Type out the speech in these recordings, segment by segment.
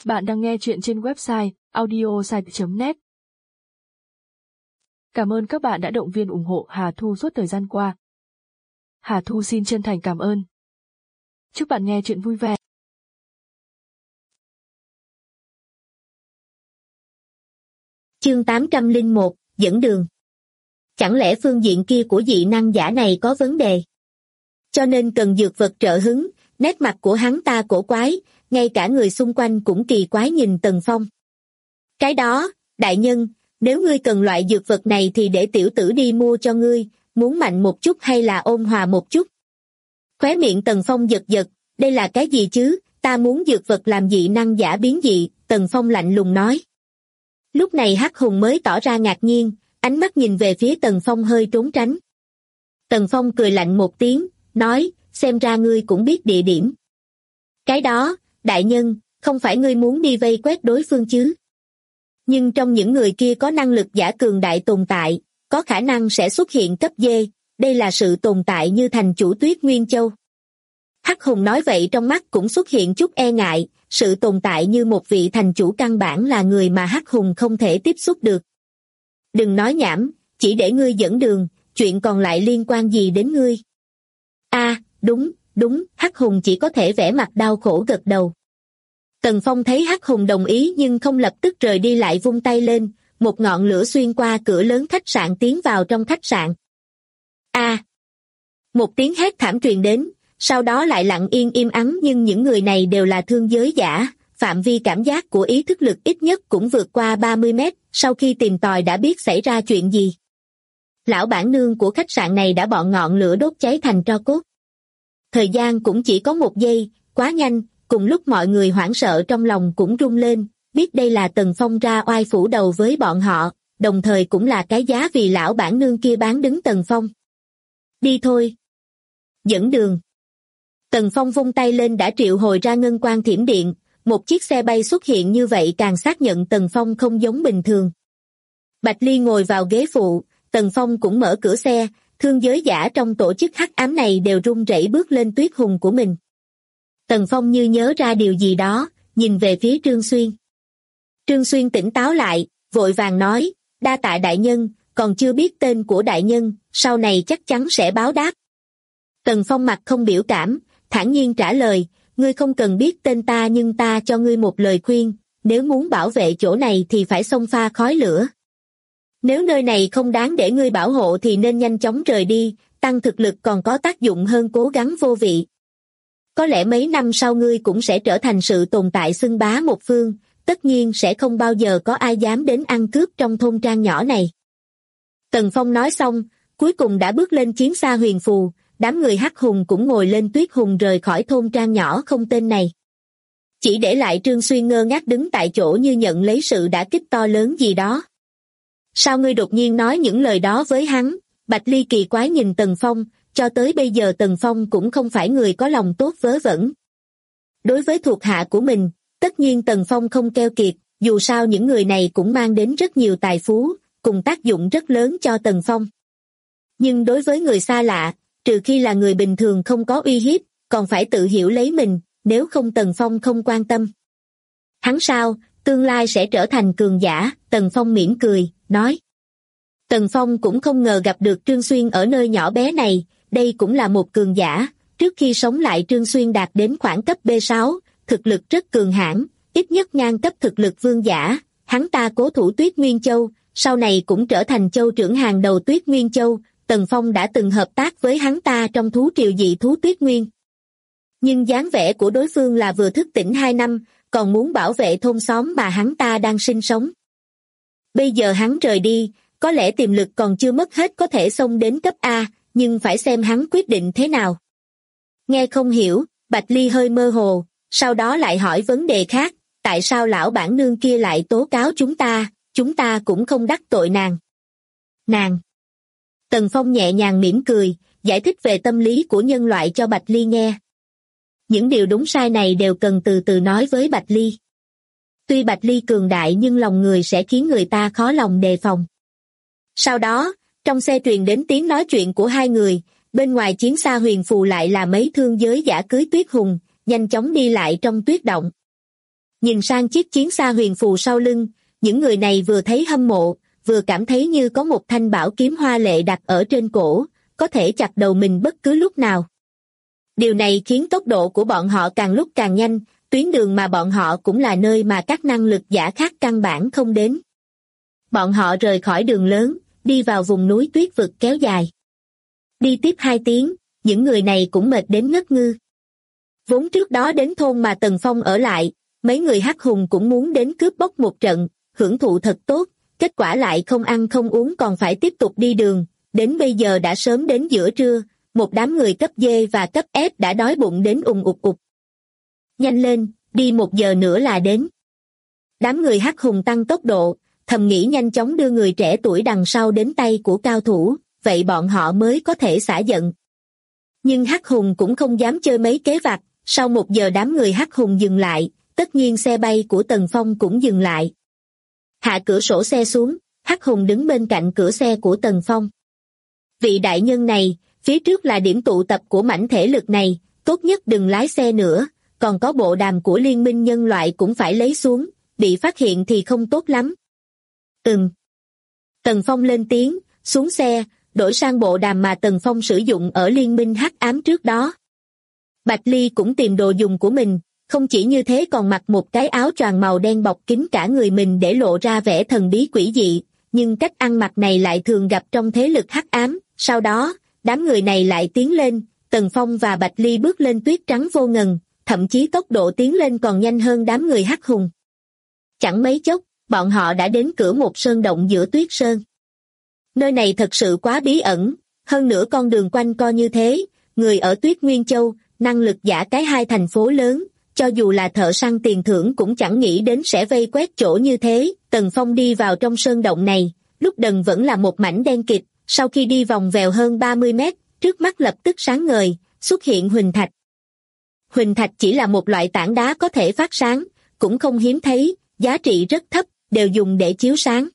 Bạn đang nghe chuyện trên website audiosite.net. Cảm ơn các bạn đã động viên ủng hộ Hà Thu suốt thời gian qua. Hà Thu xin chân thành cảm ơn. Chúc bạn nghe chuyện vui vẻ. Chương 801, dẫn đường. Chẳng lẽ phương diện kia của dị năng giả này có vấn đề? Cho nên cần dược vật trợ hứng, nét mặt của hắn ta cổ quái, ngay cả người xung quanh cũng kỳ quái nhìn Tần Phong. Cái đó, đại nhân, nếu ngươi cần loại dược vật này thì để tiểu tử đi mua cho ngươi, muốn mạnh một chút hay là ôn hòa một chút? Khóe miệng Tần Phong giật giật, đây là cái gì chứ, ta muốn dược vật làm dị năng giả biến dị, Tần Phong lạnh lùng nói. Lúc này Hắc Hùng mới tỏ ra ngạc nhiên, ánh mắt nhìn về phía Tần Phong hơi trốn tránh. Tần Phong cười lạnh một tiếng, nói, xem ra ngươi cũng biết địa điểm. Cái đó, đại nhân, không phải ngươi muốn đi vây quét đối phương chứ? Nhưng trong những người kia có năng lực giả cường đại tồn tại, có khả năng sẽ xuất hiện cấp D, đây là sự tồn tại như thành chủ Tuyết Nguyên Châu. Hắc Hùng nói vậy trong mắt cũng xuất hiện chút e ngại, sự tồn tại như một vị thành chủ căn bản là người mà Hắc Hùng không thể tiếp xúc được. Đừng nói nhảm, chỉ để ngươi dẫn đường, chuyện còn lại liên quan gì đến ngươi? Đúng, Hắc Hùng chỉ có thể vẻ mặt đau khổ gật đầu. Tần Phong thấy Hắc Hùng đồng ý nhưng không lập tức rời đi lại vung tay lên, một ngọn lửa xuyên qua cửa lớn khách sạn tiến vào trong khách sạn. Một tiếng hét thảm truyền đến, sau đó lại lặng yên im ắng nhưng những người này đều là thương giới giả, phạm vi cảm giác của ý thức lực ít nhất cũng vượt qua 30 mét, sau khi tìm tòi đã biết xảy ra chuyện gì. Lão bản nương của khách sạn này đã bọn ngọn lửa đốt cháy thành tro cốt. Thời gian cũng chỉ có 1 giây, quá nhanh, cùng lúc mọi người hoảng sợ trong lòng cũng rung lên, biết đây là Tần Phong ra oai phủ đầu với bọn họ, đồng thời cũng là cái giá vì lão bản nương kia bán đứng Tần Phong. Đi thôi. Dẫn đường. Tần Phong vung tay lên đã triệu hồi ra ngân quang thiểm điện, một chiếc xe bay xuất hiện như vậy càng xác nhận Tần Phong không giống bình thường. Bạch Ly ngồi vào ghế phụ, Tần Phong cũng mở cửa xe, thương giới giả trong tổ chức hắc ám này đều run rẩy bước lên Tuyết Hùng của mình. Tần Phong như nhớ ra điều gì đó, nhìn về phía Trương Xuyên. Trương Xuyên tỉnh táo lại, vội vàng nói, đa tạ đại nhân, còn chưa biết tên của đại nhân, sau này chắc chắn sẽ báo đáp. Tần Phong mặt không biểu cảm, thản nhiên trả lời, ngươi không cần biết tên ta nhưng ta cho ngươi một lời khuyên, nếu muốn bảo vệ chỗ này thì phải xông pha khói lửa. Nếu nơi này không đáng để ngươi bảo hộ thì nên nhanh chóng rời đi, tăng thực lực còn có tác dụng hơn cố gắng vô vị. Có lẽ mấy năm sau ngươi cũng sẽ trở thành sự tồn tại xưng bá một phương, tất nhiên sẽ không bao giờ có ai dám đến ăn cướp trong thôn trang nhỏ này. Tần Phong nói xong, cuối cùng đã bước lên chiến xa huyền phù, đám người Hắc Hùng cũng ngồi lên Tuyết Hùng rời khỏi thôn trang nhỏ không tên này. Chỉ để lại Trương Xuyên ngơ ngác đứng tại chỗ như nhận lấy sự đả kích to lớn gì đó. Sao ngươi đột nhiên nói những lời đó với hắn? Bạch Ly kỳ quái nhìn Tần Phong, cho tới bây giờ Tần Phong cũng không phải người có lòng tốt vớ vẩn. Đối với thuộc hạ của mình, tất nhiên Tần Phong không keo kiệt, dù sao những người này cũng mang đến rất nhiều tài phú, cùng tác dụng rất lớn cho Tần Phong. Nhưng đối với người xa lạ, trừ khi là người bình thường không có uy hiếp, còn phải tự hiểu lấy mình, nếu không Tần Phong không quan tâm. Hắn sao, tương lai sẽ trở thành cường giả, Tần Phong mỉm cười, nói. Tần Phong cũng không ngờ gặp được Trương Xuyên ở nơi nhỏ bé này, đây cũng là một cường giả, trước khi sống lại Trương Xuyên đạt đến khoảng cấp B6, thực lực rất cường hãn, ít nhất ngang cấp thực lực vương giả, hắn ta cố thủ Tuyết Nguyên Châu, sau này cũng trở thành châu trưởng hàng đầu Tuyết Nguyên Châu, Tần Phong đã từng hợp tác với hắn ta trong thú triều dị thú Tuyết Nguyên. Nhưng dáng vẻ của đối phương là vừa thức tỉnh 2 năm, còn muốn bảo vệ thôn xóm mà hắn ta đang sinh sống. Bây giờ hắn rời đi, có lẽ tiềm lực còn chưa mất hết có thể xông đến cấp A, nhưng phải xem hắn quyết định thế nào. Nghe không hiểu, Bạch Ly hơi mơ hồ, sau đó lại hỏi vấn đề khác, tại sao lão bản nương kia lại tố cáo chúng ta cũng không đắc tội nàng. Nàng. Tần Phong nhẹ nhàng mỉm cười, giải thích về tâm lý của nhân loại cho Bạch Ly nghe. Những điều đúng sai này đều cần từ từ nói với Bạch Ly. Tuy Bạch Ly cường đại nhưng lòng người sẽ khiến người ta khó lòng đề phòng. Sau đó, trong xe truyền đến tiếng nói chuyện của hai người, bên ngoài chiến xa huyền phù lại là mấy thương giới giả cưới Tuyết Hùng, nhanh chóng đi lại trong tuyết động. Nhìn sang chiếc chiến xa huyền phù sau lưng, những người này vừa thấy hâm mộ, vừa cảm thấy như có một thanh bảo kiếm hoa lệ đặt ở trên cổ, có thể chặt đầu mình bất cứ lúc nào. Điều này khiến tốc độ của bọn họ càng lúc càng nhanh, tuyến đường mà bọn họ cũng là nơi mà các năng lực giả khác căn bản không đến. Bọn họ rời khỏi đường lớn, đi vào vùng núi tuyết vực kéo dài. Đi tiếp 2 tiếng, những người này cũng mệt đến ngất ngư. Vốn trước đó đến thôn mà Tần Phong ở lại, mấy người hắc hùng cũng muốn đến cướp bóc một trận, hưởng thụ thật tốt, kết quả lại không ăn không uống còn phải tiếp tục đi đường, đến bây giờ đã sớm đến giữa trưa, một đám người cấp D và cấp F đã đói bụng đến ùng ục ục. Nhanh lên, đi 1 giờ nữa là đến. Đám người hắc hùng tăng tốc độ, thầm nghĩ nhanh chóng đưa người trẻ tuổi đằng sau đến tay của cao thủ, vậy bọn họ mới có thể xả giận. Nhưng hắc hùng cũng không dám chơi mấy kế vặt, sau 1 giờ đám người hắc hùng dừng lại, tất nhiên xe bay của Tần Phong cũng dừng lại. Hạ cửa sổ xe xuống, hắc hùng đứng bên cạnh cửa xe của Tần Phong. Vị đại nhân này, phía trước là điểm tụ tập của mảnh thể lực này, tốt nhất đừng lái xe nữa, còn có bộ đàm của liên minh nhân loại cũng phải lấy xuống, bị phát hiện thì không tốt lắm. Tần Phong lên tiếng, xuống xe, đổi sang bộ đàm mà Tần Phong sử dụng ở liên minh hắc ám trước đó. Bạch Ly cũng tìm đồ dùng của mình, không chỉ như thế còn mặc một cái áo choàng màu đen bọc kín cả người mình để lộ ra vẻ thần bí quỷ dị, nhưng cách ăn mặc này lại thường gặp trong thế lực hắc ám. Sau đó, đám người này lại tiến lên, Tần Phong và Bạch Ly bước lên tuyết trắng vô ngần, thậm chí tốc độ tiến lên còn nhanh hơn đám người hắc hùng. Chẳng mấy chốc, bọn họ đã đến cửa một sơn động giữa tuyết sơn. Nơi này thật sự quá bí ẩn, hơn nữa con đường quanh co như thế, người ở Tuyết Nguyên Châu, năng lực giả cái 2 thành phố lớn, cho dù là thợ săn tiền thưởng cũng chẳng nghĩ đến sẽ vây quét chỗ như thế. Tần Phong đi vào trong sơn động này, lúc đần vẫn là một mảnh đen kịt, sau khi đi vòng vèo hơn 30 mét, trước mắt lập tức sáng ngời, xuất hiện huỳnh thạch. Huỳnh thạch chỉ là một loại tảng đá có thể phát sáng, cũng không hiếm thấy, giá trị rất thấp, đều dùng để chiếu sáng.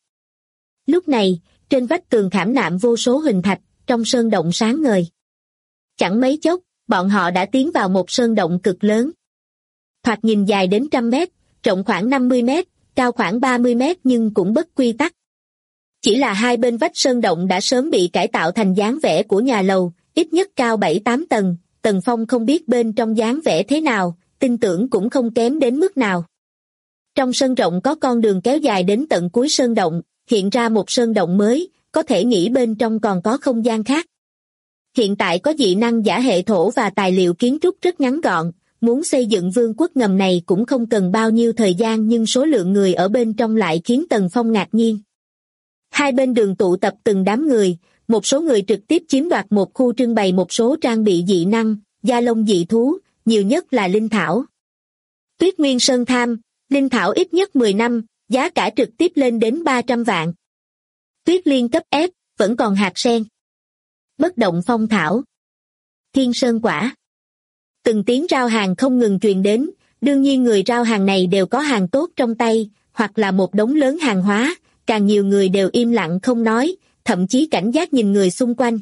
Lúc này, trên vách tường khảm nạm vô số huỳnh thạch, trong sơn động sáng ngời. Chẳng mấy chốc, bọn họ đã tiến vào một sơn động cực lớn. Thoạt nhìn dài đến 100 mét, rộng khoảng 50 mét, cao khoảng 30 mét nhưng cũng bất quy tắc. Chỉ là hai bên vách sơn động đã sớm bị cải tạo thành dáng vẻ của nhà lầu, ít nhất cao 7-8 tầng, Tần Phong không biết bên trong dáng vẻ thế nào, tin tưởng cũng không kém đến mức nào. Trong sân rộng có con đường kéo dài đến tận cuối sơn động, hiện ra một sơn động mới, có thể nghĩ bên trong còn có không gian khác. Hiện tại có dị năng giả hệ thổ và tài liệu kiến trúc rất ngắn gọn, muốn xây dựng vương quốc ngầm này cũng không cần bao nhiêu thời gian nhưng số lượng người ở bên trong lại khiến Tần Phong ngạc nhiên. Hai bên đường tụ tập từng đám người, một số người trực tiếp chiếm đoạt một khu trưng bày một số trang bị dị năng, da lông dị thú, nhiều nhất là linh thảo. Tuyết Nguyên Sơn tham, linh thảo ít nhất 10 năm, giá cả trực tiếp lên đến 300 vạn. Tuyết Liên cấp F, vẫn còn hạt sen. Bất động phong thảo. Thiên sơn quả. Từng tiếng rao hàng không ngừng truyền đến, đương nhiên người rao hàng này đều có hàng tốt trong tay, hoặc là một đống lớn hàng hóa, càng nhiều người đều im lặng không nói, thậm chí cảnh giác nhìn người xung quanh.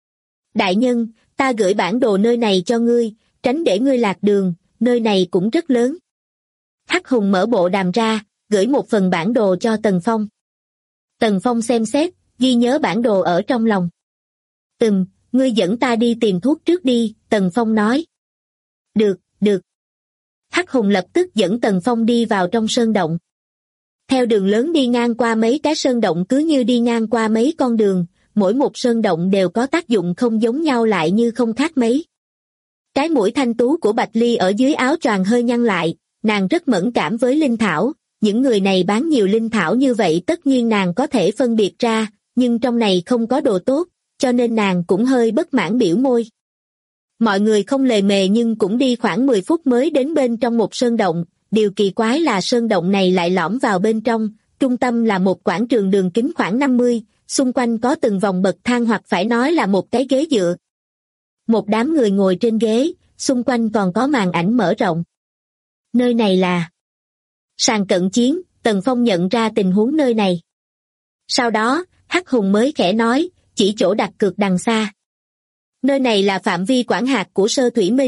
Đại nhân, ta gửi bản đồ nơi này cho ngươi, tránh để ngươi lạc đường, nơi này cũng rất lớn. Hắc Hùng mở bộ đàm ra, gửi một phần bản đồ cho Tần Phong. Tần Phong xem xét, ghi nhớ bản đồ ở trong lòng. Ngươi dẫn ta đi tìm thuốc trước đi, Tần Phong nói. Được. Hắc Hùng lập tức dẫn Tần Phong đi vào trong sơn động. Theo đường lớn đi ngang qua mấy cái sơn động cứ như đi ngang qua mấy con đường, mỗi một sơn động đều có tác dụng không giống nhau lại như không khác mấy. Cái mũi thanh tú của Bạch Ly ở dưới áo choàng hơi nhăn lại, nàng rất mẫn cảm với linh thảo, những người này bán nhiều linh thảo như vậy tất nhiên nàng có thể phân biệt ra, nhưng trong này không có đồ tốt, cho nên nàng cũng hơi bất mãn biểu môi. Mọi người không lề mề nhưng cũng đi khoảng 10 phút mới đến bên trong một sơn động, điều kỳ quái là sơn động này lại lõm vào bên trong, trung tâm là một quảng trường đường kính khoảng 50, xung quanh có từng vòng bậc thang hoặc phải nói là một cái ghế dựa. Một đám người ngồi trên ghế, xung quanh còn có màn ảnh mở rộng. Nơi này là sàn cận chiến, Tần Phong nhận ra tình huống nơi này. Sau đó, Hắc Hùng mới khẽ nói, chỉ chỗ đặt cược đằng xa. Nơi này là phạm vi quản hạt của Sơ Thủy Minh,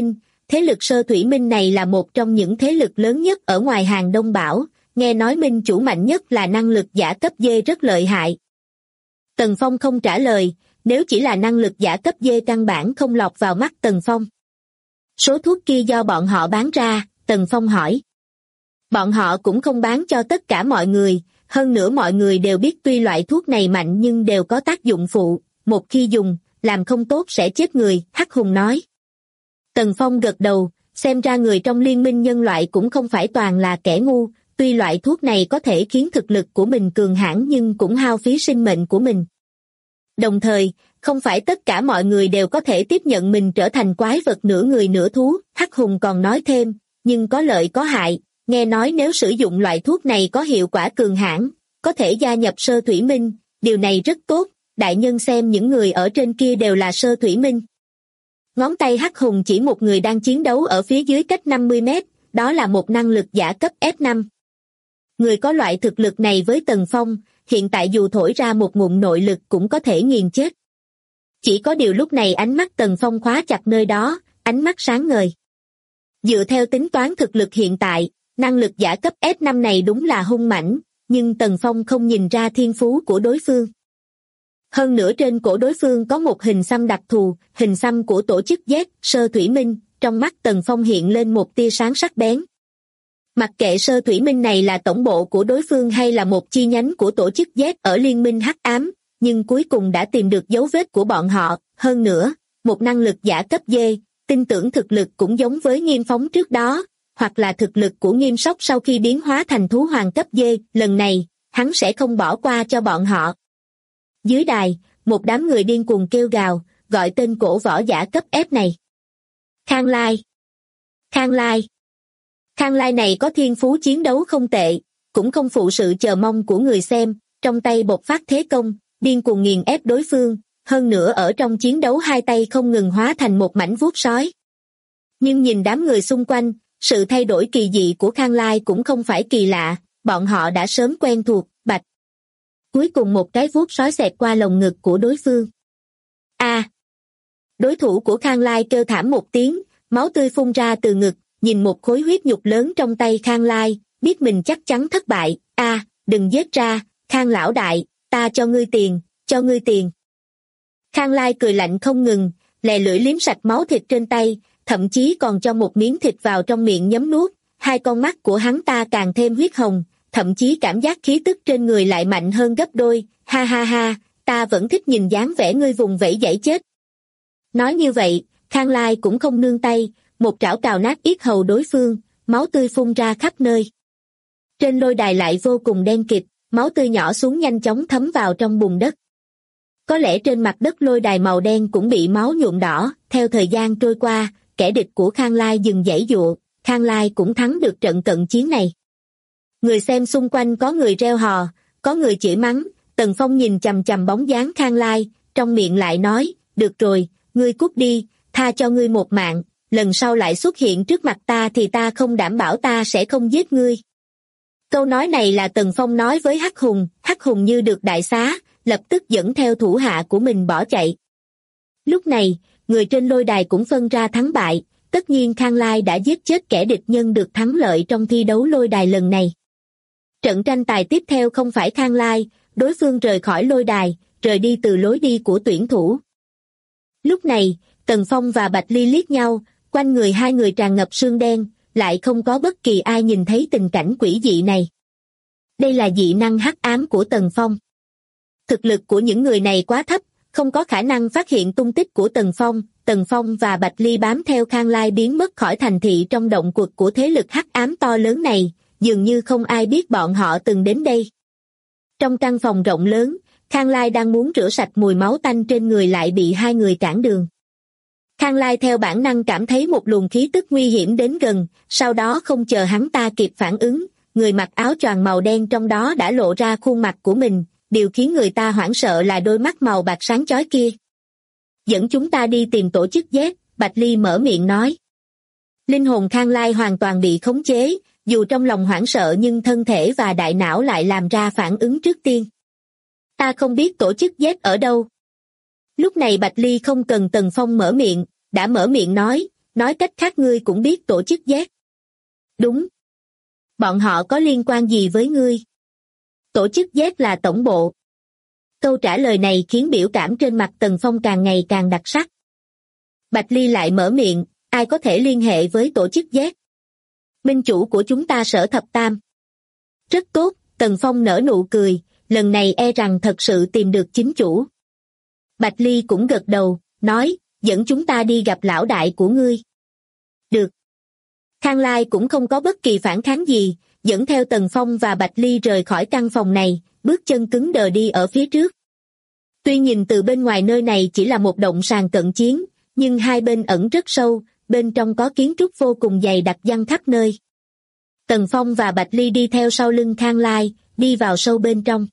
thế lực Sơ Thủy Minh này là một trong những thế lực lớn nhất ở ngoài hàng Đông Bảo, nghe nói minh chủ mạnh nhất là năng lực giả cấp D rất lợi hại. Tần Phong không trả lời, nếu chỉ là năng lực giả cấp D căn bản không lọt vào mắt Tần Phong. Số thuốc kia do bọn họ bán ra, Tần Phong hỏi. Bọn họ cũng không bán cho tất cả mọi người, hơn nữa mọi người đều biết tuy loại thuốc này mạnh nhưng đều có tác dụng phụ, một khi dùng, làm không tốt sẽ chết người, Hắc Hùng nói. Tần Phong gật đầu, xem ra người trong liên minh nhân loại cũng không phải toàn là kẻ ngu, tuy loại thuốc này có thể khiến thực lực của mình cường hãn nhưng cũng hao phí sinh mệnh của mình. Đồng thời, không phải tất cả mọi người đều có thể tiếp nhận mình trở thành quái vật nửa người nửa thú, Hắc Hùng còn nói thêm, nhưng có lợi có hại, nghe nói nếu sử dụng loại thuốc này có hiệu quả cường hãn, có thể gia nhập Sơ Thủy Minh, điều này rất tốt, đại nhân xem những người ở trên kia đều là Sơ Thủy Minh. Ngón tay Hắc Hùng chỉ một người đang chiến đấu ở phía dưới cách 50 mét, đó là một năng lực giả cấp F5. Người có loại thực lực này với Tần Phong, hiện tại dù thổi ra một ngụm nội lực cũng có thể nghiền chết. Chỉ có điều lúc này ánh mắt Tần Phong khóa chặt nơi đó, ánh mắt sáng ngời. Dựa theo tính toán thực lực hiện tại, năng lực giả cấp S5 này đúng là hung mãnh, nhưng Tần Phong không nhìn ra thiên phú của đối phương. Hơn nữa trên cổ đối phương có một hình xăm đặc thù, hình xăm của tổ chức Z, Sơ Thủy Minh, trong mắt Tần Phong hiện lên một tia sáng sắc bén. Mặc kệ Sơ Thủy Minh này là tổng bộ của đối phương hay là một chi nhánh của tổ chức Z ở Liên minh Hắc Ám, nhưng cuối cùng đã tìm được dấu vết của bọn họ, hơn nữa, một năng lực giả cấp D, tin tưởng thực lực cũng giống với Nghiêm Phóng trước đó, hoặc là thực lực của Nghiêm Sóc sau khi biến hóa thành thú hoàng cấp D, lần này, hắn sẽ không bỏ qua cho bọn họ. Dưới đài, một đám người điên cuồng kêu gào, gọi tên cổ võ giả cấp F này. Khang Lai. Khang Lai. Khang Lai này có thiên phú chiến đấu không tệ, cũng không phụ sự chờ mong của người xem, trong tay bộc phát thế công, điên cuồng nghiền ép đối phương, hơn nữa ở trong chiến đấu hai tay không ngừng hóa thành một mảnh vuốt sói. Nhưng nhìn đám người xung quanh, sự thay đổi kỳ dị của Khang Lai cũng không phải kỳ lạ, bọn họ đã sớm quen thuộc, bạch. Cuối cùng một cái vuốt sói xẹt qua lồng ngực của đối phương. A! Đối thủ của Khang Lai kêu thảm một tiếng, máu tươi phun ra từ ngực, nhìn một khối huyết nhục lớn trong tay Khang Lai, biết mình chắc chắn thất bại. A! Đừng giết ra, Khang lão đại, ta cho ngươi tiền, cho ngươi tiền. Khang Lai cười lạnh không ngừng, lè lưỡi liếm sạch máu thịt trên tay, thậm chí còn cho một miếng thịt vào trong miệng nhấm nuốt, hai con mắt của hắn ta càng thêm huyết hồng, thậm chí cảm giác khí tức trên người lại mạnh hơn gấp đôi, ha ha ha, ta vẫn thích nhìn dáng vẻ ngươi vùng vẫy giãy chết. Nói như vậy, Khang Lai cũng không nương tay, một trảo cào nát yết hầu đối phương, máu tươi phun ra khắp nơi. Trên lôi đài lại vô cùng đen kịt, máu tươi nhỏ xuống nhanh chóng thấm vào trong bùn đất. Có lẽ trên mặt đất lôi đài màu đen cũng bị máu nhuộm đỏ, theo thời gian trôi qua, kẻ địch của Khang Lai dừng giãy giụa, Khang Lai cũng thắng được trận cận chiến này. Người xem xung quanh có người reo hò, có người chửi mắng, Tần Phong nhìn chằm chằm bóng dáng Khang Lai, trong miệng lại nói, được rồi, ngươi cút đi, tha cho ngươi một mạng, lần sau lại xuất hiện trước mặt ta thì ta không đảm bảo ta sẽ không giết ngươi. Câu nói này là Tần Phong nói với Hắc Hùng như được đại xá, lập tức dẫn theo thủ hạ của mình bỏ chạy. Lúc này, người trên lôi đài cũng phân ra thắng bại, tất nhiên Khang Lai đã giết chết kẻ địch nhân được thắng lợi trong thi đấu lôi đài lần này. Trận tranh tài tiếp theo không phải Khang Lai, đối phương rời khỏi lôi đài, rời đi từ lối đi của tuyển thủ. Lúc này, Tần Phong và Bạch Ly liếc nhau, quanh người hai người tràn ngập sương đen, lại không có bất kỳ ai nhìn thấy tình cảnh quỷ dị này. Đây là dị năng hắc ám của Tần Phong. Thực lực của những người này quá thấp, không có khả năng phát hiện tung tích của Tần Phong và Bạch Ly bám theo Khang Lai biến mất khỏi thành thị trong động quật của thế lực hắc ám to lớn này, dường như không ai biết bọn họ từng đến đây. Trong căn phòng rộng lớn, Khang Lai đang muốn rửa sạch mùi máu tanh trên người lại bị hai người cản đường. Khang Lai theo bản năng cảm thấy một luồng khí tức nguy hiểm đến gần, sau đó không chờ hắn ta kịp phản ứng, người mặc áo choàng màu đen trong đó đã lộ ra khuôn mặt của mình, điều khiến người ta hoảng sợ là đôi mắt màu bạc sáng chói kia. Dẫn chúng ta đi tìm tổ chức Z, Bạch Ly mở miệng nói. Linh hồn Khang Lai hoàn toàn bị khống chế, dù trong lòng hoảng sợ nhưng thân thể và đại não lại làm ra phản ứng trước tiên. Ta không biết tổ chức Z ở đâu. Lúc này Bạch Ly không cần Tần Phong mở miệng, đã mở miệng nói, nói cách khác ngươi cũng biết tổ chức Z. Đúng. Bọn họ có liên quan gì với ngươi? Tổ chức Z là tổng bộ. Câu trả lời này khiến biểu cảm trên mặt Tần Phong càng ngày càng đặc sắc. Bạch Ly lại mở miệng, ai có thể liên hệ với tổ chức Z? Minh chủ của chúng ta Sở Thập Tam. Rất tốt, Tần Phong nở nụ cười, lần này e rằng thật sự tìm được chính chủ. Bạch Ly cũng gật đầu, nói, dẫn chúng ta đi gặp lão đại của ngươi. Được. Khang Lai cũng không có bất kỳ phản kháng gì, dẫn theo Tần Phong và Bạch Ly rời khỏi căn phòng này, bước chân cứng đờ đi ở phía trước. Tuy nhìn từ bên ngoài nơi này chỉ là một động sàn cận chiến, nhưng hai bên ẩn rất sâu, bên trong có kiến trúc vô cùng dày đặc giăng khắp nơi. Tần Phong và Bạch Ly đi theo sau lưng Khang Lai, đi vào sâu bên trong.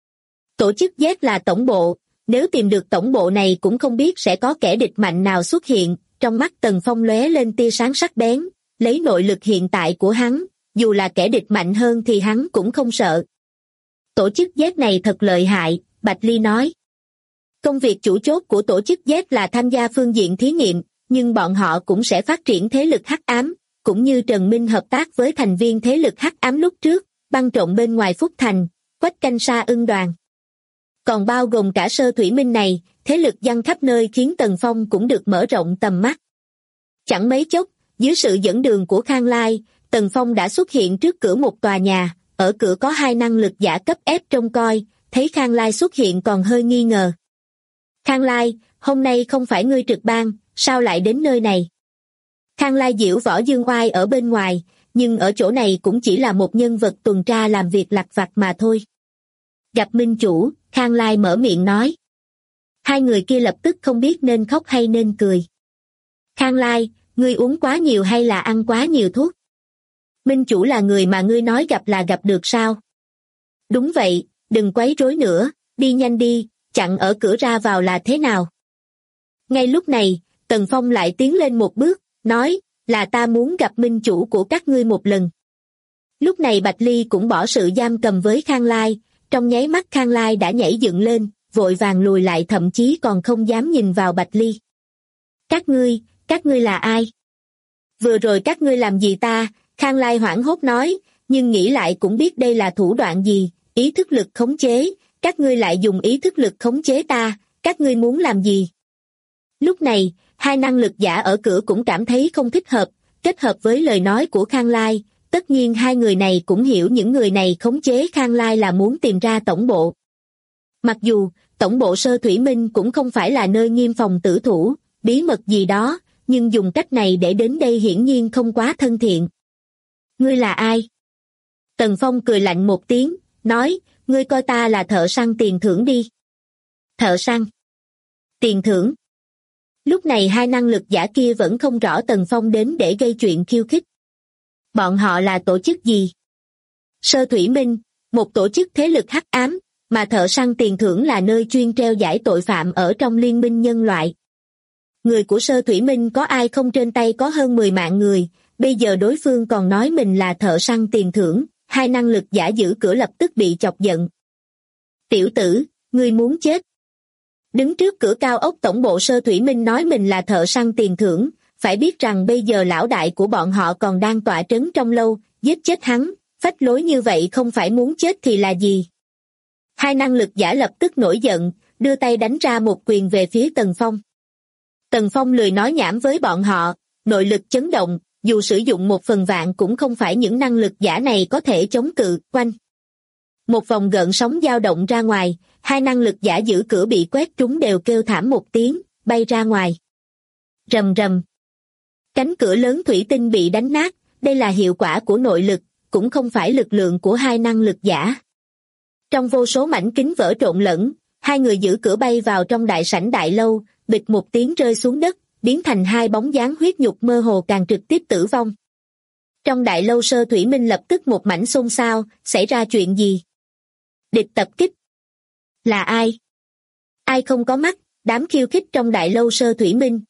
Tổ chức Z là tổng bộ, nếu tìm được tổng bộ này cũng không biết sẽ có kẻ địch mạnh nào xuất hiện, trong mắt Tần Phong lóe lên tia sáng sắc bén, lấy nội lực hiện tại của hắn, dù là kẻ địch mạnh hơn thì hắn cũng không sợ. Tổ chức Z này thật lợi hại, Bạch Ly nói. Công việc chủ chốt của tổ chức Z là tham gia phương diện thí nghiệm, nhưng bọn họ cũng sẽ phát triển thế lực hắc ám, cũng như Trần Minh hợp tác với thành viên thế lực hắc ám lúc trước, băng trộn bên ngoài Phúc Thành, Quách Canh Sa Ưng đoàn. Còn bao gồm cả Sơ Thủy Minh này, thế lực giăng khắp nơi khiến Tần Phong cũng được mở rộng tầm mắt. Chẳng mấy chốc, dưới sự dẫn đường của Khang Lai, Tần Phong đã xuất hiện trước cửa một tòa nhà, ở cửa có hai năng lực giả cấp ép trông coi, thấy Khang Lai xuất hiện còn hơi nghi ngờ. Khang Lai, hôm nay không phải ngươi trực ban, sao lại đến nơi này? Khang Lai giễu Võ Dương Oai ở bên ngoài, nhưng ở chỗ này cũng chỉ là một nhân vật tuần tra làm việc lặt vặt mà thôi. Gặp Minh chủ, Khang Lai mở miệng nói. Hai người kia lập tức không biết nên khóc hay nên cười. Khang Lai, ngươi uống quá nhiều hay là ăn quá nhiều thuốc? Minh chủ là người mà ngươi nói gặp là gặp được sao? Đúng vậy, đừng quấy rối nữa, đi nhanh đi, chặn ở cửa ra vào là thế nào? Ngay lúc này, Tần Phong lại tiến lên một bước, nói, là ta muốn gặp minh chủ của các ngươi một lần. Lúc này Bạch Ly cũng bỏ sự giam cầm với Khang Lai, trong nháy mắt Khang Lai đã nhảy dựng lên, vội vàng lùi lại thậm chí còn không dám nhìn vào Bạch Ly. Các ngươi là ai? Vừa rồi các ngươi làm gì ta? Khang Lai hoảng hốt nói, nhưng nghĩ lại cũng biết đây là thủ đoạn gì, ý thức lực khống chế, các ngươi lại dùng ý thức lực khống chế ta, các ngươi muốn làm gì? Lúc này, hai năng lực giả ở cửa cũng cảm thấy không thích hợp, kết hợp với lời nói của Khang Lai, tất nhiên hai người này cũng hiểu những người này khống chế Khang Lai là muốn tìm ra tổng bộ. Mặc dù, tổng bộ Sơ Thủy Minh cũng không phải là nơi nghiêm phòng tử thủ, bí mật gì đó, nhưng dùng cách này để đến đây hiển nhiên không quá thân thiện. Ngươi là ai? Tần Phong cười lạnh một tiếng, nói, ngươi coi ta là thợ săn tiền thưởng đi. Thợ săn? Tiền thưởng? Lúc này hai năng lực giả kia vẫn không rõ Tần Phong đến để gây chuyện khiêu khích. Bọn họ là tổ chức gì? Sơ Thủy Minh, một tổ chức thế lực hắc ám, mà thợ săn tiền thưởng là nơi chuyên treo giải tội phạm ở trong liên minh nhân loại. Người của Sơ Thủy Minh có ai không trên tay có hơn 10 mạng người, bây giờ đối phương còn nói mình là thợ săn tiền thưởng, hai năng lực giả giữ cửa lập tức bị chọc giận. Tiểu tử, ngươi muốn chết. Đứng trước cửa cao ốc tổng bộ Sơ Thủy Minh nói mình là thợ săn tiền thưởng, phải biết rằng bây giờ lão đại của bọn họ còn đang tọa trấn trong lâu, giết chết hắn, phách lối như vậy không phải muốn chết thì là gì. Hai năng lực giả lập tức nổi giận, đưa tay đánh ra một quyền về phía Tần Phong. Tần Phong lười nói nhảm với bọn họ, nội lực chấn động, dù sử dụng 1/1000 cũng không phải những năng lực giả này có thể chống cự, quanh. Một vòng gợn sóng dao động ra ngoài, hai năng lực giả giữ cửa bị quét trúng đều kêu thảm một tiếng, bay ra ngoài. Rầm rầm. Cánh cửa lớn thủy tinh bị đánh nát, đây là hiệu quả của nội lực, cũng không phải lực lượng của hai năng lực giả. Trong vô số mảnh kính vỡ trộn lẫn, hai người giữ cửa bay vào trong đại sảnh đại lâu, bịch một tiếng rơi xuống đất, biến thành hai bóng dáng huyết nhục mơ hồ càng trực tiếp tử vong. Trong đại lâu Sơ Thủy Minh lập tức một mảnh xôn xao, xảy ra chuyện gì? Địch tập kích. Là ai? Ai không có mắt, đám khiêu khích trong đại lâu Sơ Thủy Minh.